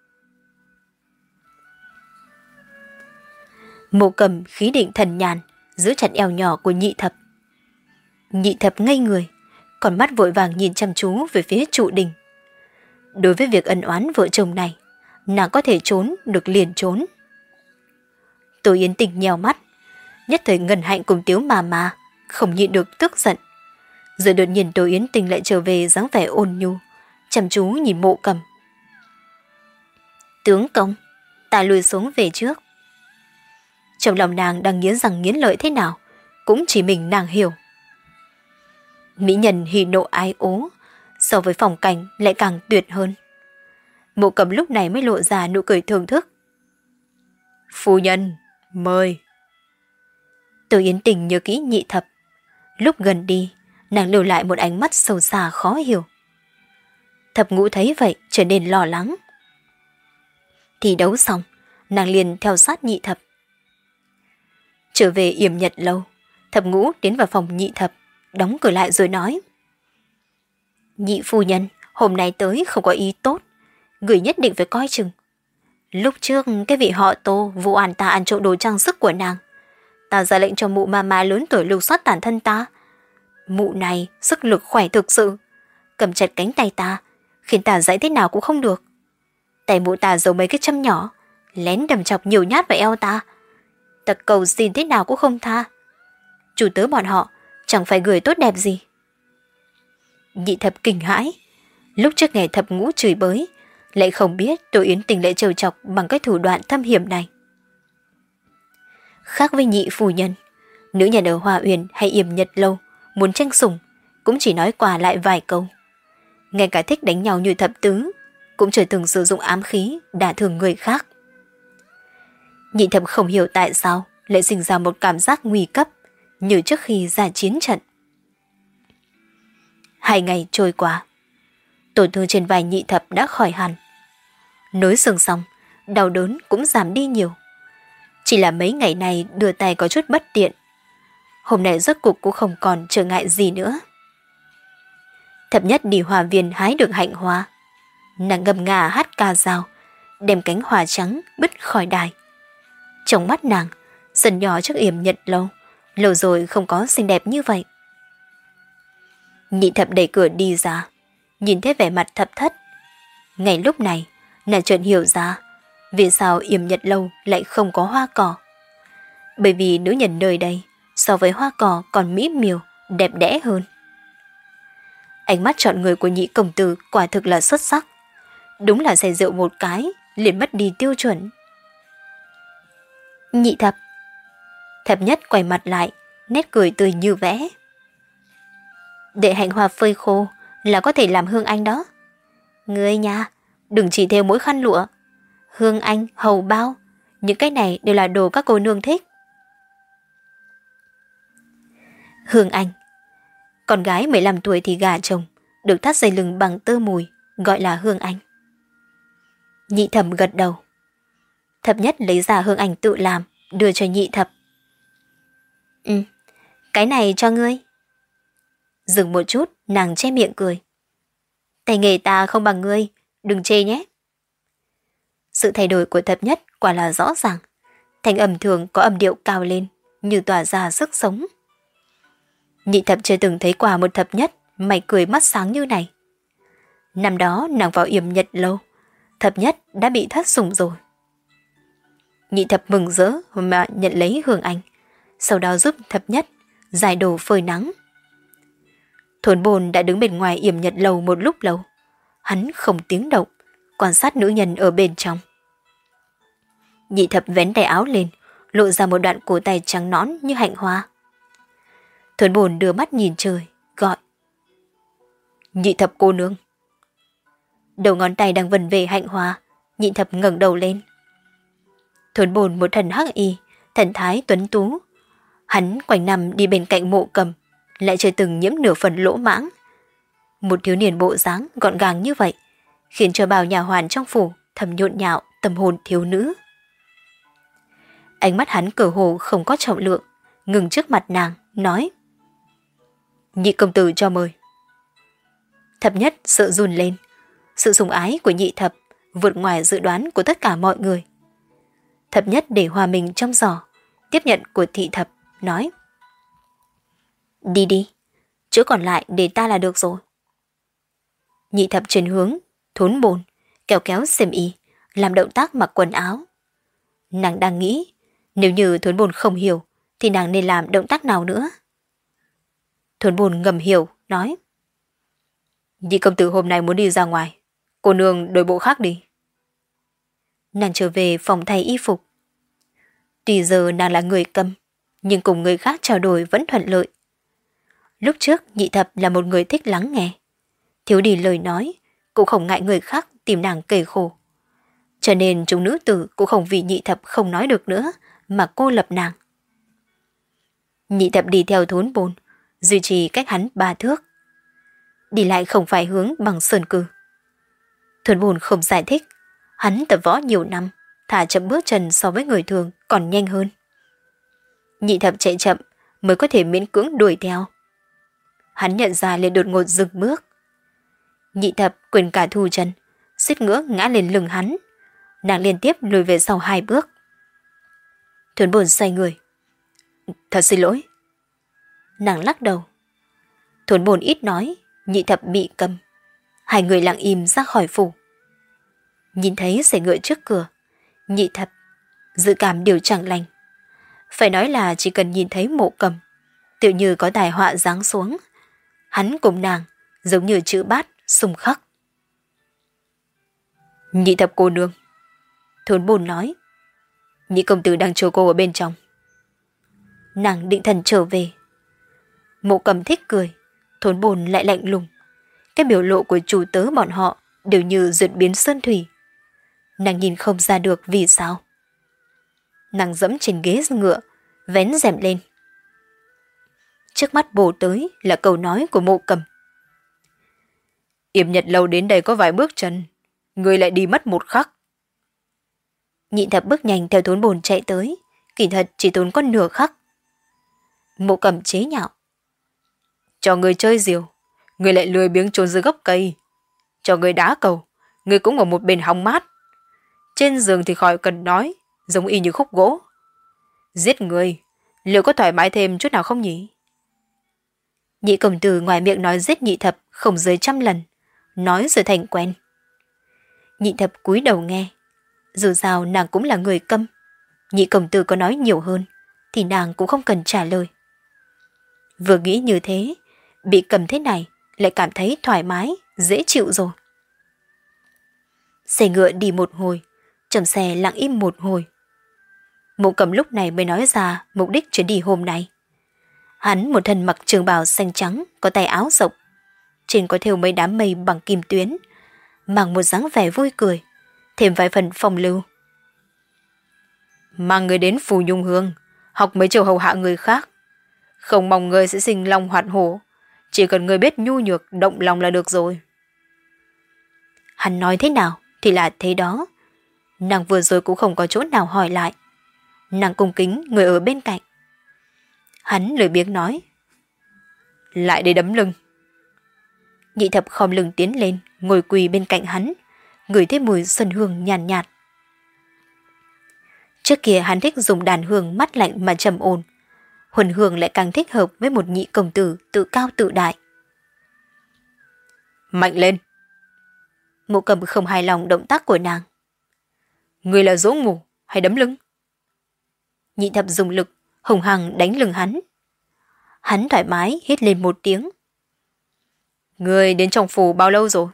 Mộ Cầm khí định thần nhàn, giữ chặt eo nhỏ của Nhị Thập. Nhị Thập ngây người, còn mắt vội vàng nhìn chăm chú về phía trụ đình. Đối với việc ân oán vợ chồng này, nàng có thể trốn được liền trốn. Tô Yến Tình nhèo mắt, nhất thời Ngân Hạnh cùng Tiếu mà mà không nhịn được tức giận. Rồi đột nhiên Tô Yến Tình lại trở về dáng vẻ ôn nhu, chăm chú nhìn Mộ Cầm. Tướng công, ta lùi xuống về trước. Trong lòng nàng đang nghiến răng nghiến lợi thế nào, cũng chỉ mình nàng hiểu. Mỹ nhân hỉ nộ ái ố, so với phong cảnh lại càng tuyệt hơn. Mộ Cầm lúc này mới lộ ra nụ cười thưởng thức. Phu nhân, mời. Từ Yến Tình nhớ kỹ Nhị Thập. Lúc gần đi, nàng lưu lại một ánh mắt sâu xa khó hiểu. Thập Ngũ thấy vậy trở nên lo lắng. Thi đấu xong, nàng liền theo sát Nhị Thập. Trở về Yểm Nhật lâu, Thập Ngũ đến vào phòng Nhị Thập, đóng cửa lại rồi nói. Nhị phu nhân, hôm nay tới không có ý tốt, người nhất định phải coi chừng. Lúc trước cái vị họ Tô vụ oan ta ăn trộm đồ trang sức của nàng. Ta ra lệnh cho mụ ma ma lớn tuổi lục soát bản thân ta. Mụ này sức lực khỏe thực sự, cầm chặt cánh tay ta, khiến ta dãy thế nào cũng không được. Tay mụ ta giấu mấy cái châm nhỏ, lén đầm chọc nhiều nhát vào eo ta. Ta cầu xin thế nào cũng không tha. Chủ tớ bọn họ chẳng phải người tốt đẹp gì. Nhị Thập kinh hãi. Lúc trước nghe Thập Ngũ chửi bới, lại không biết Tô Yến Tình lại trêu chọc bằng cái thủ đoạn thâm hiểm này. Khác với Nhị phu nhân, nữ nhân ở Hoa Uyển hay Yểm Nhật lâu muốn tranh sủng cũng chỉ nói qua lại vài câu. Ngay cả thích đánh nhau như Thập Tứ cũng chưa từng sử dụng ám khí đả thương người khác. Nhị Thập không hiểu tại sao lại sinh ra một cảm giác nguy cấp như trước khi ra chiến trận. Hai ngày trôi qua, tổn thương trên vai Nhị Thập đã khỏi hẳn. Nối xương xong, đau đớn cũng giảm đi nhiều. Chỉ là mấy ngày này đưa tay có chút bất tiện. Hôm nay rốt cục cũng không còn trở ngại gì nữa. Thập Nhất đi hòa viên hái được hạnh hoa. Nàng ngâm nga hát ca dao, đem cánh hoa trắng bứt khỏi đài. Trong mắt nàng, sân nhỏ trước Yểm Nhật lâu, lâu rồi không có xinh đẹp như vậy. Nhị Thập đẩy cửa đi ra, nhìn thấy vẻ mặt Thập Thất. Ngay lúc này, nàng chợt hiểu ra vì sao Yểm Nhật lâu lại không có hoa cỏ. Bởi vì nữ nhân nơi đây so với hoa cỏ còn mỹ miều, đẹp đẽ hơn. Ánh mắt chọn người của Nhị công tử quả thực là xuất sắc. Đúng là say rượu một cái liền mất đi tiêu chuẩn. Nhị Thập. Thập Nhất quay mặt lại, nét cười tươi như vẽ. Để hạnh hoa phơi khô là có thể làm hương anh đó. Ngươi nha, đừng chỉ theo mỗi khăn lụa. Hương anh, hầu bao, những cái này đều là đồ các cô nương thích. Hương anh. Con gái mười lăm tuổi thì gả chồng, được thắt dây lưng bằng tơ mùi, gọi là hương anh. Nhị Thập gật đầu. Thập Nhất lấy ra hương anh tự làm, đưa cho Nhị Thập. Ừ, cái này cho ngươi. Dừng một chút, nàng che miệng cười. Tay nghề ta không bằng ngươi, đừng chê nhé. Sự thay đổi của Thập Nhất quả là rõ ràng. Thanh âm thường có âm điệu cao lên, như tỏa ra sức sống. Nhị Thập chưa từng thấy qua một Thập Nhất mày cười mắt sáng như này. Năm đó nàng vào Yểm Nhật lâu, Thập Nhất đã bị thất sủng rồi. Nhị Thập mừng rỡ mà nhận lấy hương anh, sau đó giúp Thập Nhất giải đồ phơi nắng. Thốn Bồn đã đứng bên ngoài Yểm Nhật lâu một lúc lâu. Hắn không tiếng động, quan sát nữ nhân ở bên trong. Nhị Thập vén tay áo lên, lộ ra một đoạn cổ tay trắng nõn như hạnh hoa. Thốn Bồn đưa mắt nhìn trời, gọi. Nhị Thập cô nương. Đầu ngón tay đang vần về hạnh hoa, Nhị Thập ngẩng đầu lên. Thốn Bồn một thần hắc y, thần thái tuấn tú. Hắn quanh năm đi bên cạnh Mộ Cầm, lại chưa từng nhiễm nửa phần lỗ mãng. Một thiếu niên bộ dáng gọn gàng như vậy, khiến cho bao nhà hoàn trong phủ thầm nhộn nhạo tâm hồn thiếu nữ. Ánh mắt hắn cờ hồ không có trọng lượng, ngừng trước mặt nàng, nói. Nhị công tử cho mời. Thập Nhất sợ run lên. Sự sủng ái của Nhị Thập vượt ngoài dự đoán của tất cả mọi người. Thập Nhất để hòa mình trong giỏ, tiếp nhận của Thị Thập, nói. Đi đi, chỗ còn lại để ta là được rồi. Nhị Thập chuyển hướng, Thốn Bồn, kéo kéo xiêm y, làm động tác mặc quần áo. Nàng đang nghĩ, nếu như Thốn Bồn không hiểu, thì nàng nên làm động tác nào nữa? Thốn Bồn ngầm hiểu, nói. Nhị công tử hôm nay muốn đi ra ngoài, cô nương đổi bộ khác đi. Nàng trở về phòng thay y phục. Tuy giờ nàng là người câm, nhưng cùng người khác trao đổi vẫn thuận lợi. Lúc trước Nhị Thập là một người thích lắng nghe, thiếu đi lời nói, cũng không ngại người khác tìm nàng kể khổ. Cho nên chúng nữ tử cũng không vì Nhị Thập không nói được nữa mà cô lập nàng. Nhị Thập đi theo Thốn Bồn, duy trì cách hắn ba thước. Đi lại không phải hướng bằng sơn cừ. Thốn Bồn không giải thích, hắn tập võ nhiều năm, thả chậm bước chân so với người thường còn nhanh hơn. Nhị Thập chạy chậm mới có thể miễn cưỡng đuổi theo. Hắn nhận ra liền đột ngột dừng bước. Nhị Thập quên cả thu chân, suýt ngỡ ngã lên lưng hắn. Nàng liên tiếp lùi về sau hai bước. Thốn Bồn xoay người. Thật xin lỗi. Nàng lắc đầu. Thốn Bồn ít nói, Nhị Thập bị cầm. Hai người lặng im ra khỏi phủ. Nhìn thấy xe ngựa trước cửa, Nhị Thập dự cảm điều chẳng lành. Phải nói là chỉ cần nhìn thấy Mộ Cầm, tự như có tai họa giáng xuống. Hắn cùng nàng giống như chữ bát xung khắc. Nhị Thập cô nương. Thốn Bồn nói. Nhị công tử đang chờ cô ở bên trong. Nàng định thần trở về. Mộ Cầm thích cười, Thốn Bồn lại lạnh lùng. Cái biểu lộ của chủ tớ bọn họ đều như duyệt biến sơn thủy. Nàng nhìn không ra được vì sao. Nàng dẫm trên ghế ngựa, vén rèm lên. Trước mắt bổ tới là câu nói của Mộ Cầm. Yểm Nhật lâu đến đây có vài bước chân, người lại đi mất một khắc. Nhị Thập bước nhanh theo Thốn Bồn chạy tới, kỳ thật chỉ tốn có nửa khắc. Mộ Cầm chế nhạo. Cho người chơi diều, người lại lười biếng trốn dưới gốc cây. Cho người đá cầu, người cũng ở một bên hóng mát. Trên giường thì khỏi cần nói, giống y như khúc gỗ. Giết người, liệu có thoải mái thêm chút nào không nhỉ? Nhị công tử ngoài miệng nói giết Nhị Thập không dưới trăm lần, nói rồi thành quen. Nhị Thập cúi đầu nghe, dù sao nàng cũng là người câm. Nhị công tử có nói nhiều hơn thì nàng cũng không cần trả lời. Vừa nghĩ như thế, bị cầm thế này lại cảm thấy thoải mái, dễ chịu rồi. Xe ngựa đi một hồi, trầm xe lặng im một hồi. Mộ Cầm lúc này mới nói ra mục đích chuyến đi hôm nay. Hắn một thân mặc trường bào xanh trắng, có tay áo rộng, trên có thêu mấy đám mây bằng kim tuyến, mang một dáng vẻ vui cười, thêm vài phần phong lưu. Mang người đến Phù Nhung Hương, học mấy chiều hầu hạ người khác. Không mong người sẽ sinh long hoạt hổ, chỉ cần người biết nhu nhược động lòng là được rồi. Hắn nói thế nào thì là thế đó. Nàng vừa rồi cũng không có chỗ nào hỏi lại. Nàng cung kính người ở bên cạnh. Hắn lười biếng nói. Lại đây đấm lưng. Nhị Thập khom lưng tiến lên, ngồi quỳ bên cạnh hắn, ngửi thấy mùi xuân hương nhàn nhạt, nhạt. Trước kia hắn thích dùng đàn hương mát lạnh mà trầm ổn, huân hương lại càng thích hợp với một nhị công tử tự cao tự đại. Mạnh lên. Mộ Cầm không hài lòng động tác của nàng. Người là dỗ ngủ hay đấm lưng? Nhị Thập dùng lực hùng hăng đánh lưng hắn. Hắn thoải mái hít lên một tiếng. Ngươi đến trong phủ bao lâu rồi?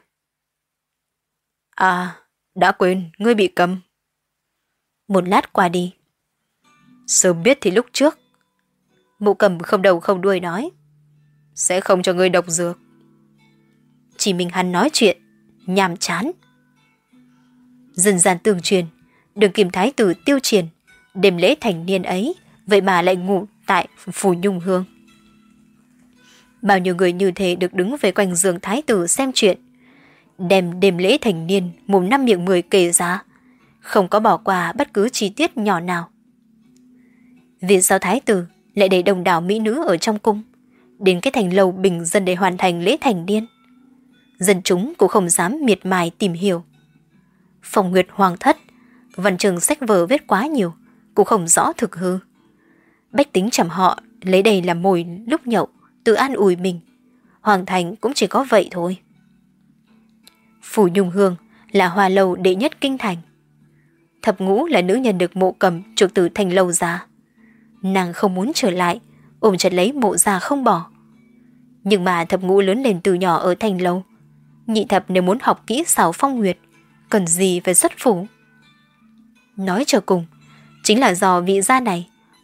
À, đã quên, ngươi bị cầm. Một lát qua đi. Sớm biết thì lúc trước. Mộ Cầm không đầu không đuôi nói. Sẽ không cho ngươi độc dược. Chỉ mình hắn nói chuyện, nhàm chán. Dân gian tương truyền, Đường Kim Thái tử Tiêu Triền, đêm lễ thành niên ấy, vậy mà lại ngủ tại Phù Nhung Hương. Bao nhiêu người như thế được đứng về quanh giường thái tử xem chuyện, đem đêm lễ thành niên mùng năm miệng mười kể ra, không có bỏ qua bất cứ chi tiết nhỏ nào. Vì sao thái tử lại để đông đảo mỹ nữ ở trong cung, đến cái thành lầu bình dân để hoàn thành lễ thành niên? Dân chúng cũng không dám miệt mài tìm hiểu. Phong Nguyệt Hoàng thất, văn trường sách vở viết quá nhiều, cũng không rõ thực hư. Bách tính chằm họ lấy đây làm mồi lúc nhậu, tự an ủi mình. Hoàng thành cũng chỉ có vậy thôi. Phù Nhung Hương là hoa lầu đệ nhất kinh thành. Thập Ngũ là nữ nhân được Mộ Cầm chuộc từ thành lâu ra. Nàng không muốn trở lại, ôm chặt lấy Mộ gia không bỏ. Nhưng mà Thập Ngũ lớn lên từ nhỏ ở thành lâu. Nhị Thập nếu muốn học kỹ xảo phong nguyệt, cần gì phải xuất phủ. Nói cho cùng, chính là do vị gia này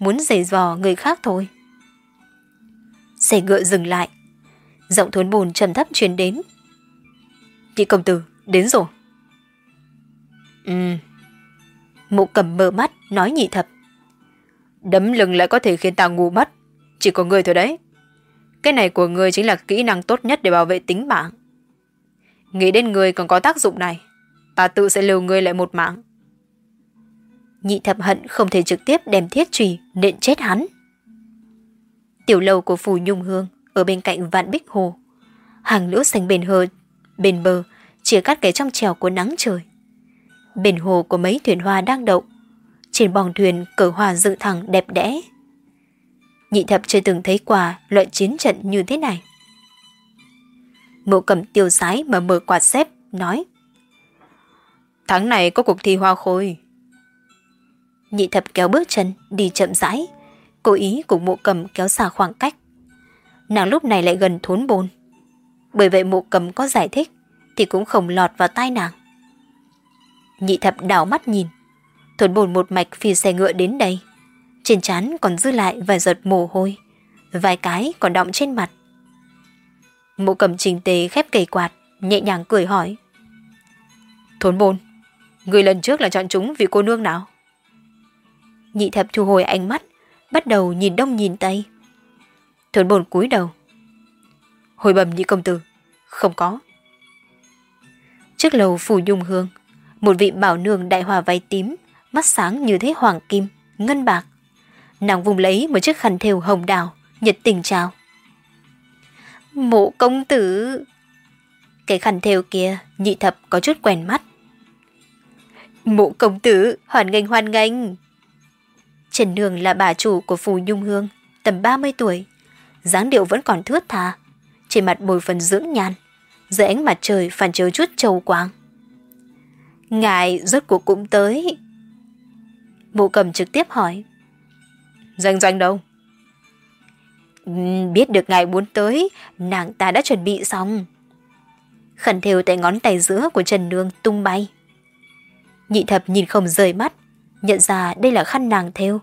muốn giày vò người khác thôi. Xe ngựa dừng lại. Giọng Thốn Bồn trầm thấp truyền đến. Nhị công tử, đến rồi. Ừ. Mộ Cầm mở mắt nói Nhị Thập. Đấm lưng lại có thể khiến ta ngu mất. Chỉ có ngươi thôi đấy. Cái này của ngươi chính là kỹ năng tốt nhất để bảo vệ tính mạng. Nghĩ đến ngươi còn có tác dụng này, ta tự sẽ lưu ngươi lại một mạng. Nhị Thập hận không thể trực tiếp đem thiết chùy nện chết hắn. Tiểu lầu của Phù Nhung Hương ở bên cạnh Vạn Bích Hồ. Hàng liễu xanh bên hờ, bên bờ chia cắt cái trong trèo của nắng trời. Bên hồ có mấy thuyền hoa đang đậu. Trên bong thuyền cờ hoa dựng thẳng đẹp đẽ. Nhị Thập chưa từng thấy qua loại chiến trận như thế này. Mộ Cầm tiêu sái mà mở quạt xếp nói. Tháng này có cuộc thi hoa khôi. Nhị Thập kéo bước chân đi chậm rãi, cố ý cùng Mộ Cầm kéo xa khoảng cách. Nàng lúc này lại gần Thốn Bồn. Bởi vậy Mộ Cầm có giải thích thì cũng không lọt vào tai nàng. Nhị Thập đảo mắt nhìn. Thốn Bồn một mạch phi xe ngựa đến đây. Trên trán còn dư lại vài giọt mồ hôi, vài cái còn đọng trên mặt. Mộ Cầm chỉnh tề khép cây quạt, nhẹ nhàng cười hỏi. Thốn Bồn, người lần trước là chọn chúng vì cô nương nào? Nhị Thập thu hồi ánh mắt, bắt đầu nhìn đông nhìn tây. Thốn Bồn cúi đầu. Hồi bẩm nhị công tử, không có. Trước lầu Phù Nhung Hương, một vị bảo nương đại hòa váy tím, mắt sáng như thế hoàng kim, ngân bạc. Nàng vùng lấy một chiếc khăn thêu hồng đào, nhiệt tình chào. Mộ công tử. Cái khăn thêu kia, Nhị Thập có chút quen mắt. Mộ công tử, hoan nghênh hoan nghênh. Trần Nương là bà chủ của Phù Nhung Hương, tầm ba mươi tuổi, dáng điệu vẫn còn thướt tha, trên mặt bồi phần dưỡng nhan, dưới ánh mặt trời phản chiếu chút châu quang. Ngài rốt cuộc cũng tới. Mộ Cầm trực tiếp hỏi. Doanh Doanh đâu? Biết được ngài muốn tới, nàng ta đã chuẩn bị xong. Khăn thêu tại ngón tay giữa của Trần Nương tung bay. Nhị Thập nhìn không rời mắt, nhận ra đây là khăn nàng thêu.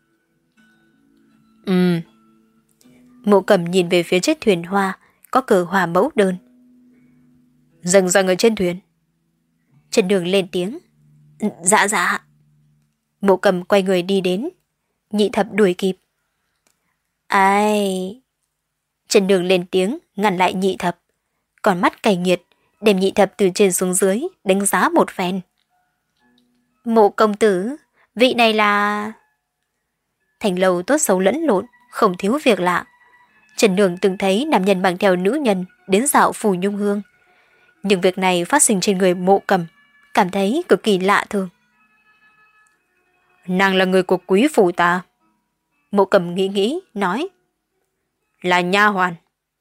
Ừ. Mộ Cầm nhìn về phía chiếc thuyền hoa có cờ hoa mẫu đơn. Dần dần ở trên thuyền. Trần Nương lên tiếng. Dạ dạ. Mộ Cầm quay người đi đến. Nhị Thập đuổi kịp. Ai? Trần Nương lên tiếng ngăn lại Nhị Thập, còn mắt cay nghiệt đem Nhị Thập từ trên xuống dưới đánh giá một phen. Mộ công tử, vị này là... Thành lầu tốt xấu lẫn lộn, không thiếu việc lạ. Trần Nương từng thấy nam nhân mang theo nữ nhân đến dạo Phù Nhung Hương, nhưng việc này phát sinh trên người Mộ Cầm, cảm thấy cực kỳ lạ thường. Nàng là người của quý phủ ta. Mộ Cầm nghĩ nghĩ, nói. Là nha hoàn.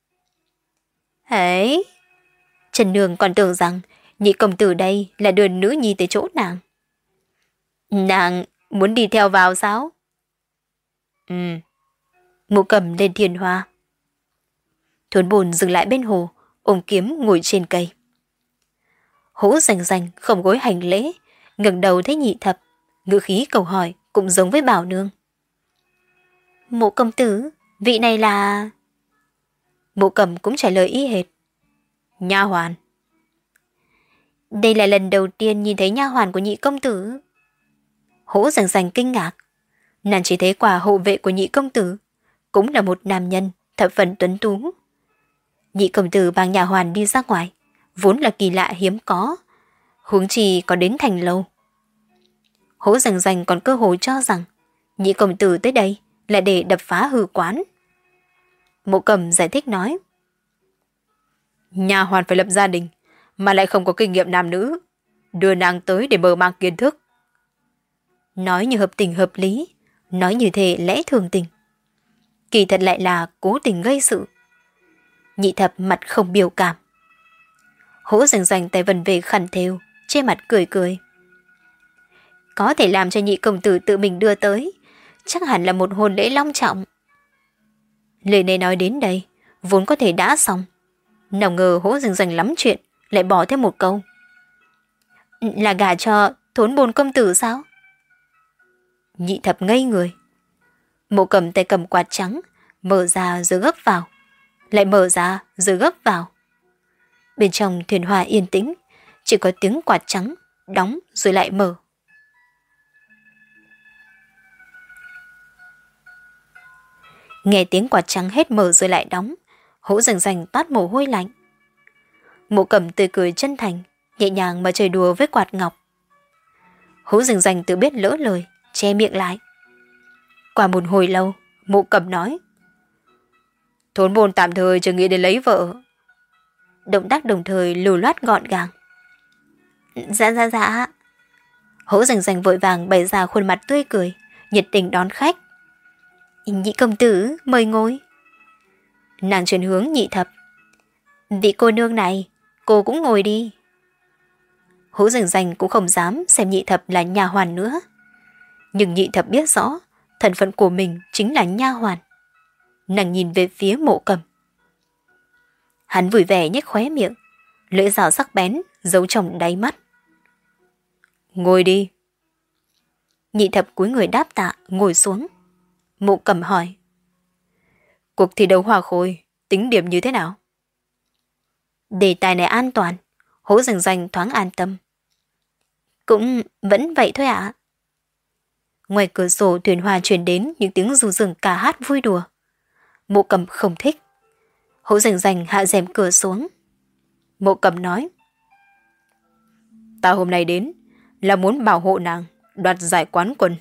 Ấy, Trần Nương còn tưởng rằng nhị công tử đây là đưa nữ nhi tới chỗ nàng. Nàng muốn đi theo vào sao? Ừ. Mộ Cầm lên thiên hoa. Thốn Bồn dừng lại bên hồ, ôm kiếm ngồi trên cây. Hỗ Rành Rành không gối hành lễ, ngẩng đầu thấy Nhị Thập, ngữ khí cầu hỏi cũng giống với Bảo Nương. Mộ công tử, vị này là... Mộ Cầm cũng trả lời y hệt. Nha hoàn. Đây là lần đầu tiên nhìn thấy nha hoàn của nhị công tử. Hỗ Rành Rành kinh ngạc. Nàng chỉ thấy quả hộ vệ của nhị công tử, cũng là một nam nhân thập phần tuấn tú. Nhị công tử mang nhà hoàn đi ra ngoài, vốn là kỳ lạ hiếm có, huống chi có đến thành lâu. Hỗ Rành Rành còn cơ hội cho rằng nhị công tử tới đây là để đập phá hư quán. Mộ Cầm giải thích nói. Nhà hoàn phải lập gia đình, mà lại không có kinh nghiệm nam nữ, đưa nàng tới để mở mang kiến thức. Nói như hợp tình hợp lý, nói như thế lẽ thường tình. Kỳ thật lại là cố tình gây sự. Nhị Thập mặt không biểu cảm. Hỗ Rành Rành tay vần về khăn thêu, trên mặt cười cười. Có thể làm cho nhị công tử tự mình đưa tới, chắc hẳn là một hôn lễ long trọng. Lời này nói đến đây, vốn có thể đã xong. Nào ngờ Hỗ Rành Rành lắm chuyện, lại bỏ thêm một câu. Là gả cho Thốn Bồn công tử sao? Nhị Thập ngây người. Mộ Cầm tay cầm quạt trắng, mở ra rồi gấp vào, lại mở ra rồi gấp vào. Bên trong thuyền hoa yên tĩnh, chỉ có tiếng quạt trắng đóng rồi lại mở. Nghe tiếng quạt trắng hết mở rồi lại đóng, Hỗ Rành Rành toát mồ hôi lạnh. Mộ Cầm tươi cười chân thành, nhẹ nhàng mà chơi đùa với quạt ngọc. Hỗ Rành Rành tự biết lỡ lời, che miệng lại. Qua một hồi lâu, Mộ Cầm nói: Thốn Bồn tạm thời chưa nghĩ đến lấy vợ. Động tác đồng thời lưu loát gọn gàng. Dạ dạ dạ. Hỗ Rành Rành vội vàng bày ra khuôn mặt tươi cười, nhiệt tình đón khách. Nhị công tử, mời ngồi. Nàng chuyển hướng Nhị Thập. Vị cô nương này, cô cũng ngồi đi. Hỗ Rành Rành cũng không dám xem Nhị Thập là nha hoàn nữa. Nhưng Nhị Thập biết rõ, thân phận của mình chính là nha hoàn. Nàng nhìn về phía Mộ Cầm. Hắn vui vẻ nhếch khóe miệng, lưỡi dao sắc bén giấu trong đáy mắt. Ngồi đi. Nhị Thập cúi người đáp tạ, ngồi xuống. Mộ Cầm hỏi: Cuộc thi đấu hoa khôi tính điểm như thế nào? Đề tài này an toàn, Hỗ Rành Rành thoáng an tâm. Cũng vẫn vậy thôi ạ. Ngoài cửa sổ thuyền hoa truyền đến những tiếng ru rừng ca hát vui đùa. Mộ Cầm không thích. Hỗ Rành Rành hạ rèm cửa xuống. Mộ Cầm nói: Ta hôm nay đến là muốn bảo hộ nàng đoạt giải quán quân.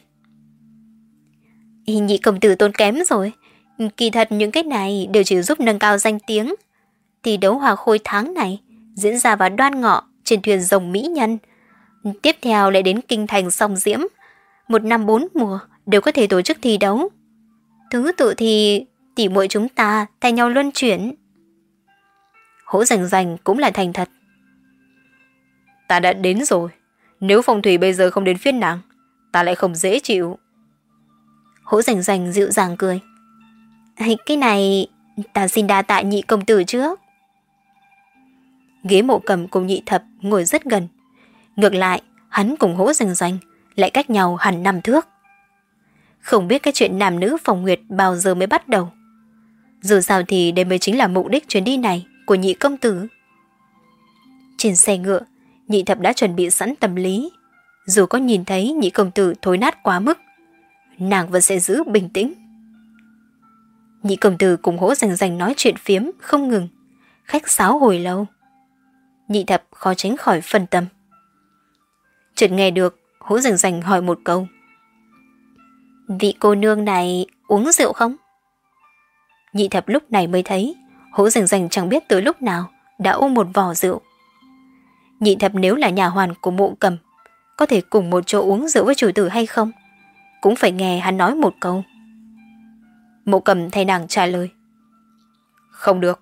Nhị công tử tốn kém rồi. Kỳ thật những cái này đều chỉ giúp nâng cao danh tiếng. Thi đấu hoa khôi tháng này diễn ra vào Đoan Ngọ trên thuyền rồng mỹ nhân. Tiếp theo lại đến kinh thành Song Diễm. Một năm bốn mùa đều có thể tổ chức thi đấu. Thứ tự thì tỉ muội chúng ta thay nhau luân chuyển. Hỗ Rành Rành cũng là thành thật. Ta đã đến rồi. Nếu phong thủy bây giờ không đến phiên nàng, ta lại không dễ chịu. Hỗ Rành Rành dịu dàng cười. Cái này ta xin đa tạ Nhị công tử trước. Ghế Mộ Cầm cùng Nhị Thập ngồi rất gần. Ngược lại, hắn cùng Hỗ Rành Rành lại cách nhau hẳn năm thước. Không biết cái chuyện nam nữ phòng nguyệt bao giờ mới bắt đầu. Dù sao thì đây mới chính là mục đích chuyến đi này của Nhị công tử. Trên xe ngựa, Nhị Thập đã chuẩn bị sẵn tâm lý. Dù có nhìn thấy Nhị công tử thối nát quá mức, nàng vẫn sẽ giữ bình tĩnh. Nhị công tử cùng Hỗ Rành Rành nói chuyện phiếm không ngừng, khách sáo hồi lâu. Nhị Thập khó tránh khỏi phân tâm. Chợt nghe được Hỗ Rành Rành hỏi một câu: Vị cô nương này uống rượu không? Nhị Thập lúc này mới thấy Hỗ Rành Rành chẳng biết từ lúc nào đã ôm một vò rượu. Nhị Thập nếu là nhà hoàn của Mộ Cầm, có thể cùng một chỗ uống rượu với chủ tử hay không, cũng phải nghe hắn nói một câu. Mộ Cầm thay nàng trả lời: Không được.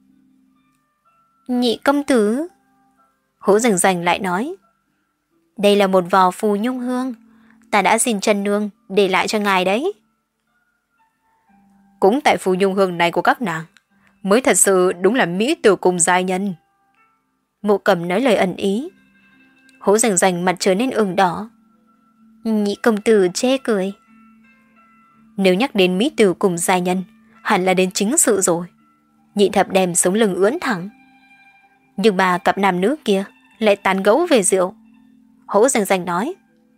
Nhị công tử. Hỗ Rành Rành lại nói: Đây là một vò phù nhung hương, ta đã xin Trần nương để lại cho ngài đấy. Cũng tại phù nhung hương này của các nàng mới thật sự đúng là mỹ tử cùng giai nhân. Mộ Cầm nói lời ẩn ý. Hỗ Rành Rành mặt trở nên ửng đỏ. Nhị công tử chê cười. Nếu nhắc đến mỹ tử cùng giai nhân, hẳn là đến chính sự rồi. Nhị Thập đem sống lưng ưỡn thẳng. Nhưng mà cặp nam nữ kia lại tán gẫu về rượu. Hỗ Rành Rành nói: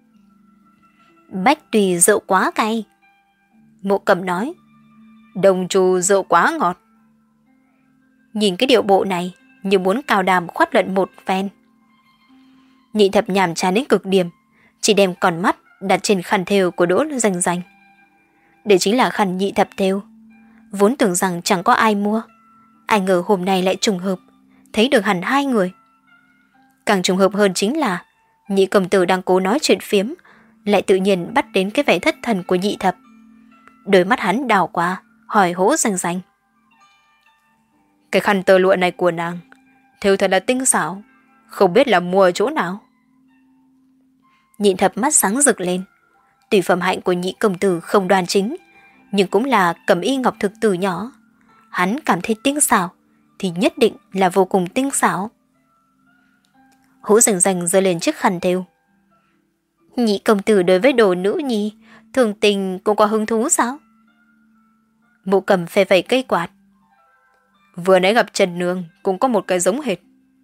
Bách tùy rượu quá cay. Mộ Cầm nói: Đồng trù rượu quá ngọt. Nhìn cái điệu bộ này như muốn cao đàm khoát luận một phen. Nhị Thập nhàm chán đến cực điểm, chỉ đem con mắt đặt trên khăn thêu của Đỗ Rành Rành. Đây chính là khăn Nhị Thập thêu. Vốn tưởng rằng chẳng có ai mua, ai ngờ hôm nay lại trùng hợp thấy được hẳn hai người. Càng trùng hợp hơn chính là Nhị công tử đang cố nói chuyện phiếm, lại tự nhiên bắt đến cái vẻ thất thần của Nhị Thập. Đôi mắt hắn đảo qua, hỏi Hỗ Rành Rành: Cái khăn tơ lụa này của nàng thêu thật là tinh xảo, không biết là mua ở chỗ nào. Nhị Thập mắt sáng rực lên. Tuy phẩm hạnh của Nhị công tử không đoan chính, nhưng cũng là cẩm y ngọc thực từ nhỏ. Hắn cảm thấy tinh xảo thì nhất định là vô cùng tinh xảo. Hỗ Rành Rành giơ lên chiếc khăn thêu. Nhị công tử đối với đồ nữ nhi thường tình cũng có hứng thú sao? Mộ Cầm phê phẩy cây quạt. Vừa nãy gặp Trần Nương cũng có một cái giống hệt.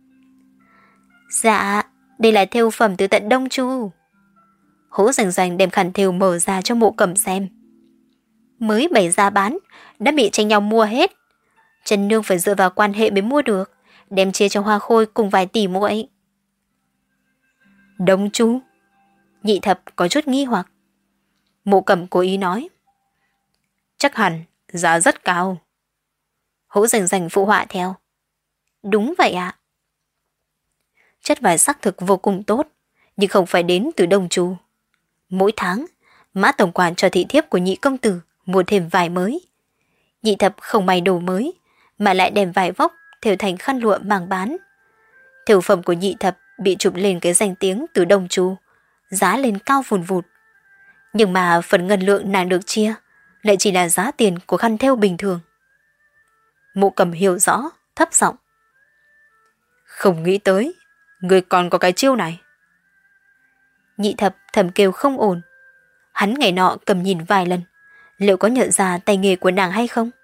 Dạ, đây là thêu phẩm từ tận Đông Chu. Hỗ Rành Rành đem khăn thêu mở ra cho Mộ Cầm xem. Mới bày ra bán, đã bị tranh nhau mua hết. Trần Nương phải dựa vào quan hệ mới mua được, đem chia cho Hoa Khôi cùng vài tỷ muội. Đông Chu? Nhị Thập có chút nghi hoặc. Mộ Cầm cố ý nói. Chắc hẳn, giá rất cao. Hỗ Rành Rành phụ họa theo. Đúng vậy ạ. Chất vải sắc thực vô cùng tốt, nhưng không phải đến từ Đông Chu. Mỗi tháng, Mã tổng quản cho thị thiếp của nhị công tử mua thêm vải mới. Nhị Thập không may đồ mới, mà lại đem vải vóc thêu thành khăn lụa mang bán. Thêu phẩm của Nhị Thập bị chụp lên cái danh tiếng từ Đông Chu, giá lên cao vùn vụt. Nhưng mà phần ngân lượng nàng được chia lại chỉ là giá tiền của khăn thêu bình thường. Mộ Cầm hiểu rõ, thấp giọng. Không nghĩ tới, người còn có cái chiêu này. Nhị Thập thầm kêu không ổn. Hắn ngày nọ cầm nhìn vài lần, liệu có nhận ra tay nghề của nàng hay không?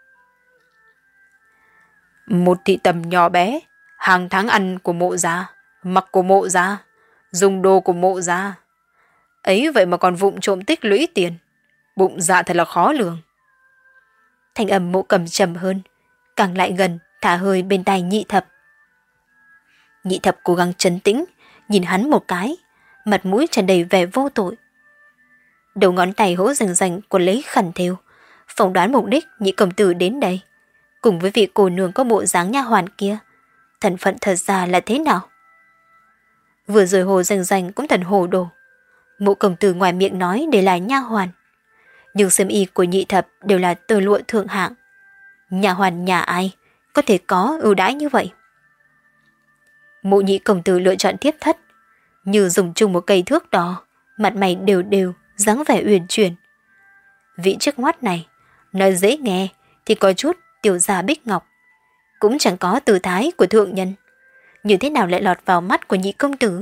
Một thị tầm nhỏ bé, hàng tháng ăn của Mộ gia, mặc của Mộ gia, dùng đồ của Mộ gia. Ấy vậy mà còn vụng trộm tích lũy tiền, bụng dạ thật là khó lường. Thanh âm Mộ Cầm trầm hơn, càng lại gần, thả hơi bên tai Nhị Thập. Nhị Thập cố gắng trấn tĩnh, nhìn hắn một cái, mặt mũi tràn đầy vẻ vô tội. Đầu ngón tay Hỗ Rành Rành của lấy khăn thêu, phỏng đoán mục đích nhị công tử đến đây, cùng với vị cô nương có bộ dáng nha hoàn kia, thân phận thật ra là thế nào? Vừa rồi Hồ Rành Rành cũng thần hồ đồ. Mộ công tử ngoài miệng nói để là nha hoàn, nhưng xiêm y của Nhị Thập đều là tơ lụa thượng hạng. Nha hoàn nhà ai có thể có ưu đãi như vậy? Mộ nhị công tử lựa chọn tiếp thất, như dùng chung một cây thước đo, mặt mày đều đều, dáng vẻ uyển chuyển. Vị trước mắt này, nói dễ nghe thì có chút tiểu gia bích ngọc, cũng chẳng có tư thái của thượng nhân, như thế nào lại lọt vào mắt của nhị công tử?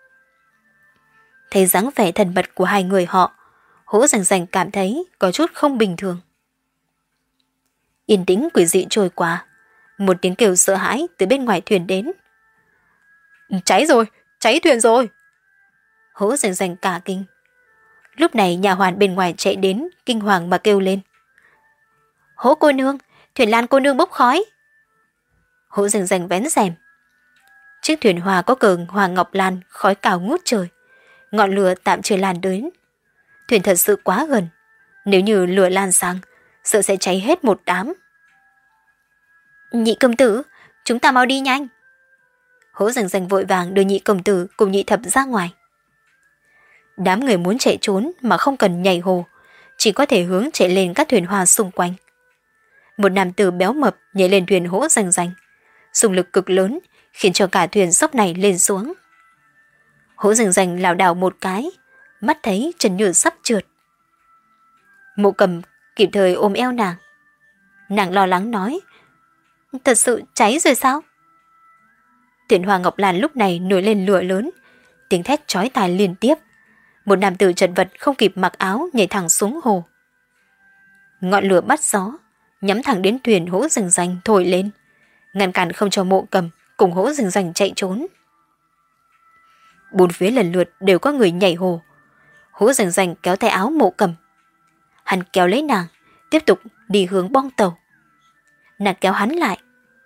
Thấy dáng vẻ thần mật của hai người họ, Hỗ Rành Rành cảm thấy có chút không bình thường. Yên tĩnh quỷ dị trôi qua, một tiếng kêu sợ hãi từ bên ngoài thuyền đến. Cháy rồi, cháy thuyền rồi. Hỗ Rành Rành cả kinh. Lúc này nhà hoàn bên ngoài chạy đến, kinh hoàng mà kêu lên. Hỗ cô nương, thuyền Lan cô nương bốc khói. Hỗ Rành Rành vén rèm. Chiếc thuyền hoa có cờ Hoàng Ngọc Lan, khói cao ngút trời. Ngọn lửa tạm chưa lan đến. Thuyền thật sự quá gần. Nếu như lửa lan sang, sợ sẽ cháy hết một đám. Nhị công tử, chúng ta mau đi nhanh. Hỗ Rành Rành vội vàng đưa nhị công tử cùng Nhị Thập ra ngoài. Đám người muốn chạy trốn mà không cần nhảy hồ, chỉ có thể hướng chạy lên các thuyền hoa xung quanh. Một nam tử béo mập nhảy lên thuyền Hỗ Rành Rành, xung lực cực lớn khiến cho cả thuyền sốc này lên xuống. Hỗ Rành Rành lảo đảo một cái, mắt thấy chân như sắp trượt. Mộ Cầm kịp thời ôm eo nàng. Nàng lo lắng nói, thật sự cháy rồi sao? Thuyền Hoa Ngọc Lan lúc này nổi lên lửa lớn, tiếng thét chói tai liên tiếp. Một nam tử chật vật không kịp mặc áo nhảy thẳng xuống hồ. Ngọn lửa bắt gió, nhắm thẳng đến thuyền Hỗ Rành Rành thổi lên, ngăn cản không cho Mộ Cầm cùng Hỗ Rành Rành chạy trốn. Bốn phía lần lượt đều có người nhảy hồ. Hỗ Rành Rành kéo tay áo Mộ Cầm. Hắn kéo lấy nàng, tiếp tục đi hướng bong tàu. Nàng kéo hắn lại.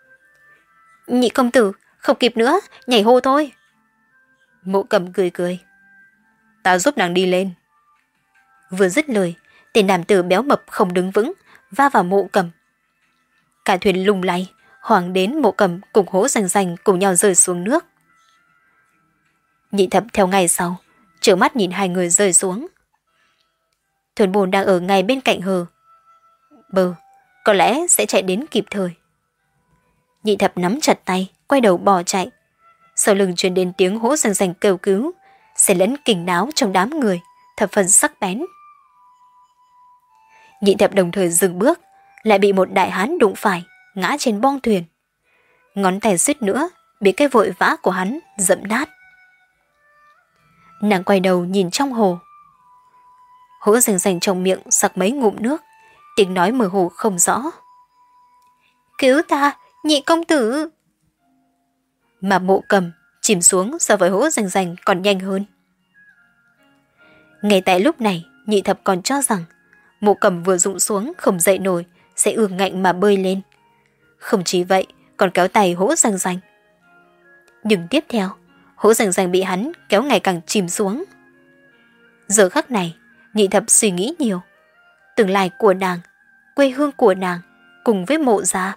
Nhị công tử, không kịp nữa, nhảy hồ thôi. Mộ Cầm cười cười. Ta giúp nàng đi lên. Vừa dứt lời, tên nam tử béo mập không đứng vững, va vào Mộ Cầm. Cả thuyền lung lay, hoảng đến Mộ Cầm cùng Hỗ Rành Rành cùng nhau rơi xuống nước. Nhị Thập theo ngày sau, trợn mắt nhìn hai người rơi xuống. Thuyền bồn đang ở ngay bên cạnh hờ bờ, có lẽ sẽ chạy đến kịp thời. Nhị Thập nắm chặt tay, quay đầu bỏ chạy. Sau lưng truyền đến tiếng Hỗ Rành Rành kêu cứu, xen lẫn kình náo trong đám người, thập phần sắc bén. Nhị Thập đồng thời dừng bước, lại bị một đại hán đụng phải, ngã trên bong thuyền. Ngón tay suýt nữa bị cái vội vã của hắn dẫm nát. Nàng quay đầu nhìn trong hồ. Hỗ Rành Rành trong miệng sặc mấy ngụm nước, tiếng nói mơ hồ không rõ. Cứu ta, nhị công tử! Mà Mộ Cầm chìm xuống so với Hỗ Danh Danh còn nhanh hơn. Ngay tại lúc này, Nhị Thập còn cho rằng Mộ Cầm vừa rụng xuống không dậy nổi sẽ ương ngạnh mà bơi lên. Không chỉ vậy, còn kéo tay Hỗ Danh Danh. Nhưng tiếp theo, Hỗ Danh Danh bị hắn kéo ngày càng chìm xuống. Giờ khắc này, Nhị Thập suy nghĩ nhiều. Tương lai của nàng, quê hương của nàng, cùng với Mộ gia.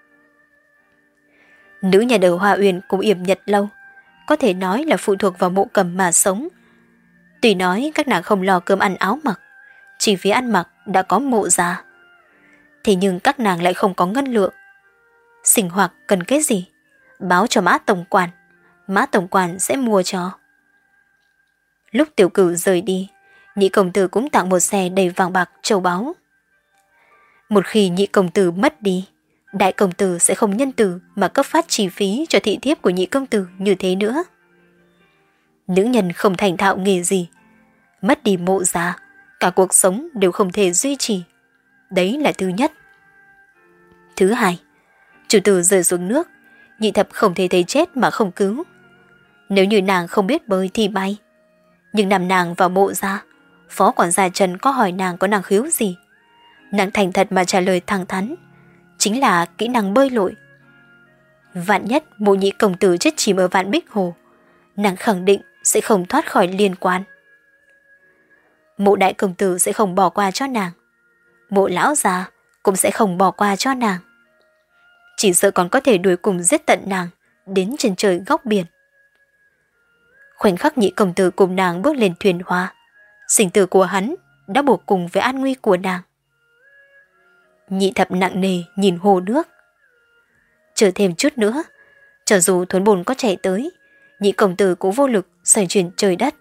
Nữ nhà đầu Hoa Uyển cùng Yểm Nhật Lâu, có thể nói là phụ thuộc vào Mộ Cầm mà sống. Tuy nói các nàng không lo cơm ăn áo mặc, chỉ vì ăn mặc đã có Mộ gia. Thế nhưng các nàng lại không có ngân lượng. Sinh hoạt cần cái gì? Báo cho Mã Tổng quản, Mã Tổng quản sẽ mua cho. Lúc Tiểu Cửu rời đi, Nhị công tử cũng tặng một xe đầy vàng bạc châu báu. Một khi Nhị công tử mất đi, Đại công tử sẽ không nhân từ mà cấp phát chi phí cho thị thiếp của Nhị công tử như thế nữa. Nữ nhân không thành thạo nghề gì, mất đi Mộ gia, cả cuộc sống đều không thể duy trì. Đấy là thứ nhất. Thứ hai, chủ tử rơi xuống nước, Nhị Thập không thể thấy chết mà không cứu. Nếu như nàng không biết bơi thì bay. Nhưng nằm nàng vào Mộ gia, phó quản gia Trần có hỏi nàng có năng khiếu gì. Nàng thành thật mà trả lời thẳng thắn, chính là kỹ năng bơi lội. Vạn nhất Mộ Nhị công tử chết chìm ở Vạn Bích Hồ, nàng khẳng định sẽ không thoát khỏi liên quan. Mộ Đại công tử sẽ không bỏ qua cho nàng, Mộ lão già cũng sẽ không bỏ qua cho nàng. Chỉ sợ còn có thể đuổi cùng giết tận nàng đến trên trời góc biển. Khoảnh khắc Nhị công tử cùng nàng bước lên thuyền hoa, sinh tử của hắn đã buộc cùng với an nguy của nàng. Nhị Thập nặng nề nhìn hồ nước. Chờ thêm chút nữa, cho dù Thuấn Bồn có chạy tới, Nhị công tử cũng vô lực xoay chuyển trời đất.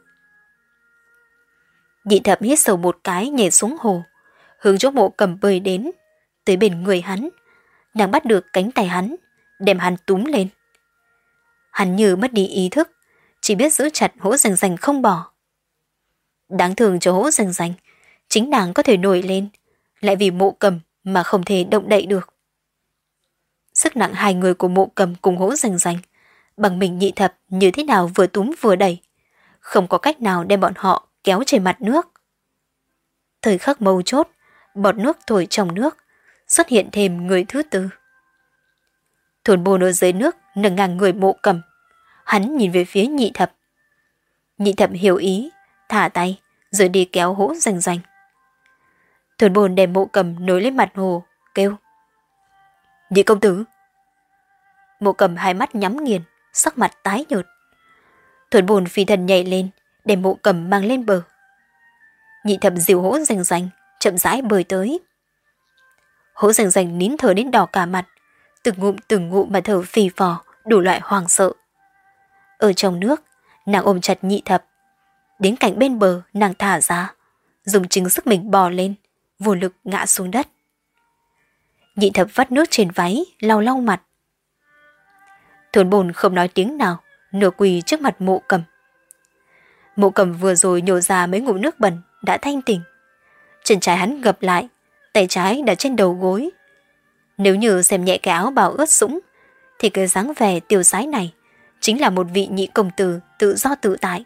Nhị Thập hít sâu một cái nhảy xuống hồ, hướng chỗ Mộ Cầm bơi đến, tới bên người hắn. Nàng bắt được cánh tay hắn, đem hắn túm lên. Hắn như mất đi ý thức, chỉ biết giữ chặt Hỗ Danh Danh không bỏ. Đáng thương cho Hỗ Danh Danh, chính nàng có thể nổi lên, lại vì Mộ Cầm mà không thể động đậy được. Sức nặng hai người của Mộ Cầm cùng Hỗ Danh Danh, bằng mình Nhị Thập như thế nào vừa túm vừa đẩy, không có cách nào đem bọn họ kéo trên mặt nước. Thời khắc mấu chốt, bọt nước thổi trong nước, xuất hiện thêm người thứ tư. Thuần Bồn ở dưới nước nâng ngang người Mộ Cầm, hắn nhìn về phía Nhị Thập. Nhị Thập hiểu ý, thả tay, rồi đi kéo Hỗ Danh Danh. Thuần Bồn đem Mộ Cầm nối lên mặt hồ, kêu: Nhị công tử! Mộ Cầm hai mắt nhắm nghiền, sắc mặt tái nhợt. Thuần Bồn phi thần nhảy lên, đem Mộ Cầm mang lên bờ. Nhị Thập dìu Hỗ Danh Danh, chậm rãi bơi tới. Hỗ Danh Danh nín thở đến đỏ cả mặt, từng ngụm từng ngụm mà thở phì phò, đủ loại hoang sợ. Ở trong nước, nàng ôm chặt Nhị Thập. Đến cạnh bên bờ, nàng thả ra, dùng chính sức mình bò lên, vô lực ngã xuống đất. Nhị Thập vắt nước trên váy, lau lau mặt. Thuần Bồn không nói tiếng nào, nửa quỳ trước mặt Mộ Cầm. Mộ Cầm vừa rồi nhổ ra mấy ngụm nước bẩn, đã thanh tỉnh. Chân trái hắn gập lại, tay trái đặt trên đầu gối. Nếu như xem nhẹ cái áo bào ướt sũng, thì cái dáng vẻ tiêu sái này chính là một vị nhị công tử tự do tự tại.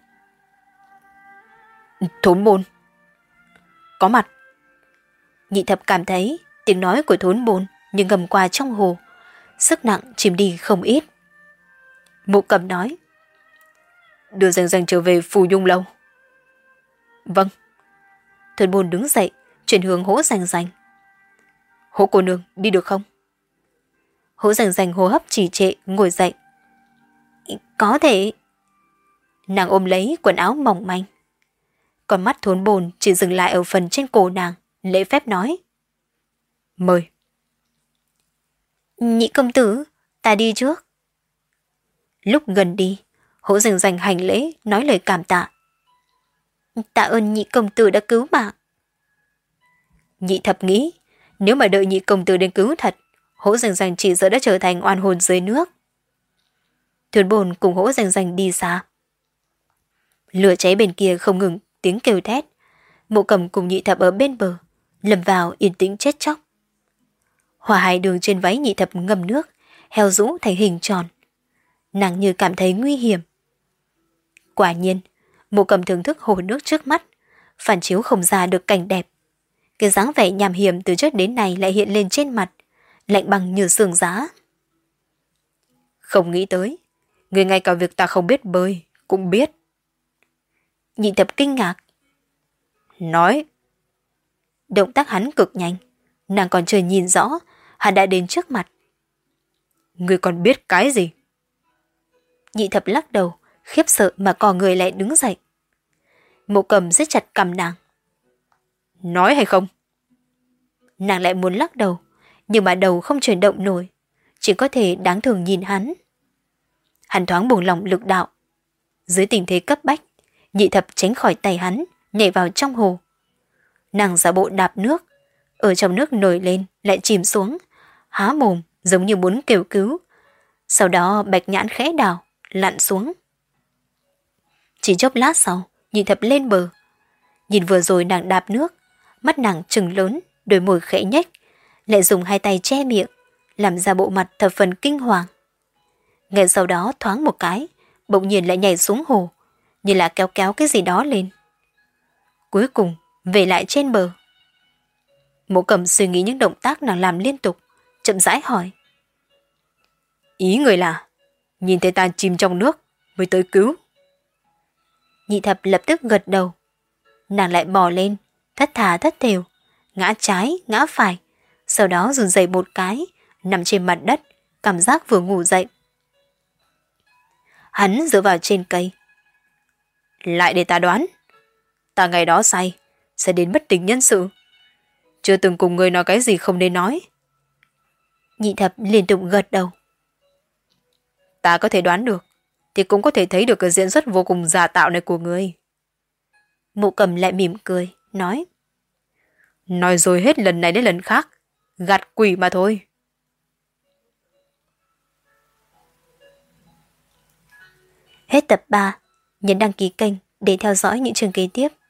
Thốn Bồn! Có mặt! Nhị Thập cảm thấy tiếng nói của Thốn Bồn như ngầm qua trong hồ, sức nặng chìm đi không ít. Mộ Cầm nói: Đưa Danh Danh trở về Phù Nhung Lâu. Vâng. Thốn Bồn đứng dậy, chuyển hướng Hỗ Danh Danh. Hỗ cô nương, đi được không? Hỗ Danh Danh hô hấp trì trệ, ngồi dậy. Có thể. Nàng ôm lấy quần áo mỏng manh. Con mắt Thốn Bồn chỉ dừng lại ở phần trên cổ nàng, lễ phép nói: Mời. Nhị công tử, ta đi trước. Lúc gần đi, Hỗ Danh Danh hành lễ, nói lời cảm tạ. Tạ ơn nhị công tử đã cứu mạng. Nhị Thập nghĩ, nếu mà đợi nhị công tử đến cứu thật, Hỗ Danh Danh chỉ sợ đã trở thành oan hồn dưới nước. Thuyền Bồn cùng Hỗ Danh Danh đi xa. Lửa cháy bên kia không ngừng tiếng kêu thét. Mộ Cầm cùng Nhị Thập ở bên bờ, lâm vào yên tĩnh chết chóc. Hỏa hải đường trên váy nhị thập ngâm nước, heo rũ thành hình tròn. Nàng như cảm thấy nguy hiểm. Quả nhiên, Mộ Cầm thưởng thức hồ nước trước mắt, phản chiếu không ra được cảnh đẹp. Cái dáng vẻ nham hiểm từ trước đến nay lại hiện lên trên mặt, lạnh băng như sương giá. Không nghĩ tới, người ngay cả việc ta không biết bơi, cũng biết. Nhị thập kinh ngạc. Nói. Động tác hắn cực nhanh, nàng còn chưa nhìn rõ, hắn đã đến trước mặt. Người còn biết cái gì? Nhị thập lắc đầu, khiếp sợ mà cò người lại đứng dậy. Mộ Cầm siết chặt cằm nàng. Nói hay không? Nàng lại muốn lắc đầu, nhưng mà đầu không chuyển động nổi, chỉ có thể đáng thương nhìn hắn. Hắn thoáng buông lỏng lực đạo. Dưới tình thế cấp bách, nhị thập tránh khỏi tay hắn, nhảy vào trong hồ. Nàng giả bộ đạp nước, ở trong nước nổi lên lại chìm xuống, há mồm giống như muốn kêu cứu. Sau đó bạch nhãn khẽ đảo, lặn xuống. Chỉ chốc lát sau, nhị thập lên bờ. Nhìn vừa rồi nàng đạp nước, mắt nàng trừng lớn, đôi môi khẽ nhếch, lại dùng hai tay che miệng, làm ra bộ mặt thập phần kinh hoàng. Ngay sau đó thoáng một cái, bỗng nhiên lại nhảy xuống hồ, như là kéo kéo cái gì đó lên. Cuối cùng, về lại trên bờ. Mộ Cầm suy nghĩ những động tác nàng làm liên tục, chậm rãi hỏi. Ý người là, nhìn thấy ta chìm trong nước, mới tới cứu. Nhị thập lập tức gật đầu. Nàng lại bò lên, thất thà thất thểu, ngã trái, ngã phải, sau đó run rẩy một cái, nằm trên mặt đất, cảm giác vừa ngủ dậy. Hắn dựa vào trên cây. Lại để ta đoán. Ta ngày đó say, sẽ đến bất tỉnh nhân sự. Chưa từng cùng người nói cái gì không nên nói. Nhị thập liên tục gật đầu. Ta có thể đoán được, thì cũng có thể thấy được cái diễn xuất vô cùng giả tạo này của người. Mộ Cầm lại mỉm cười, nói. Nói rồi hết lần này đến lần khác, gạt quỷ mà thôi. Hết tập ba, nhấn đăng ký kênh để theo dõi những chương kế tiếp.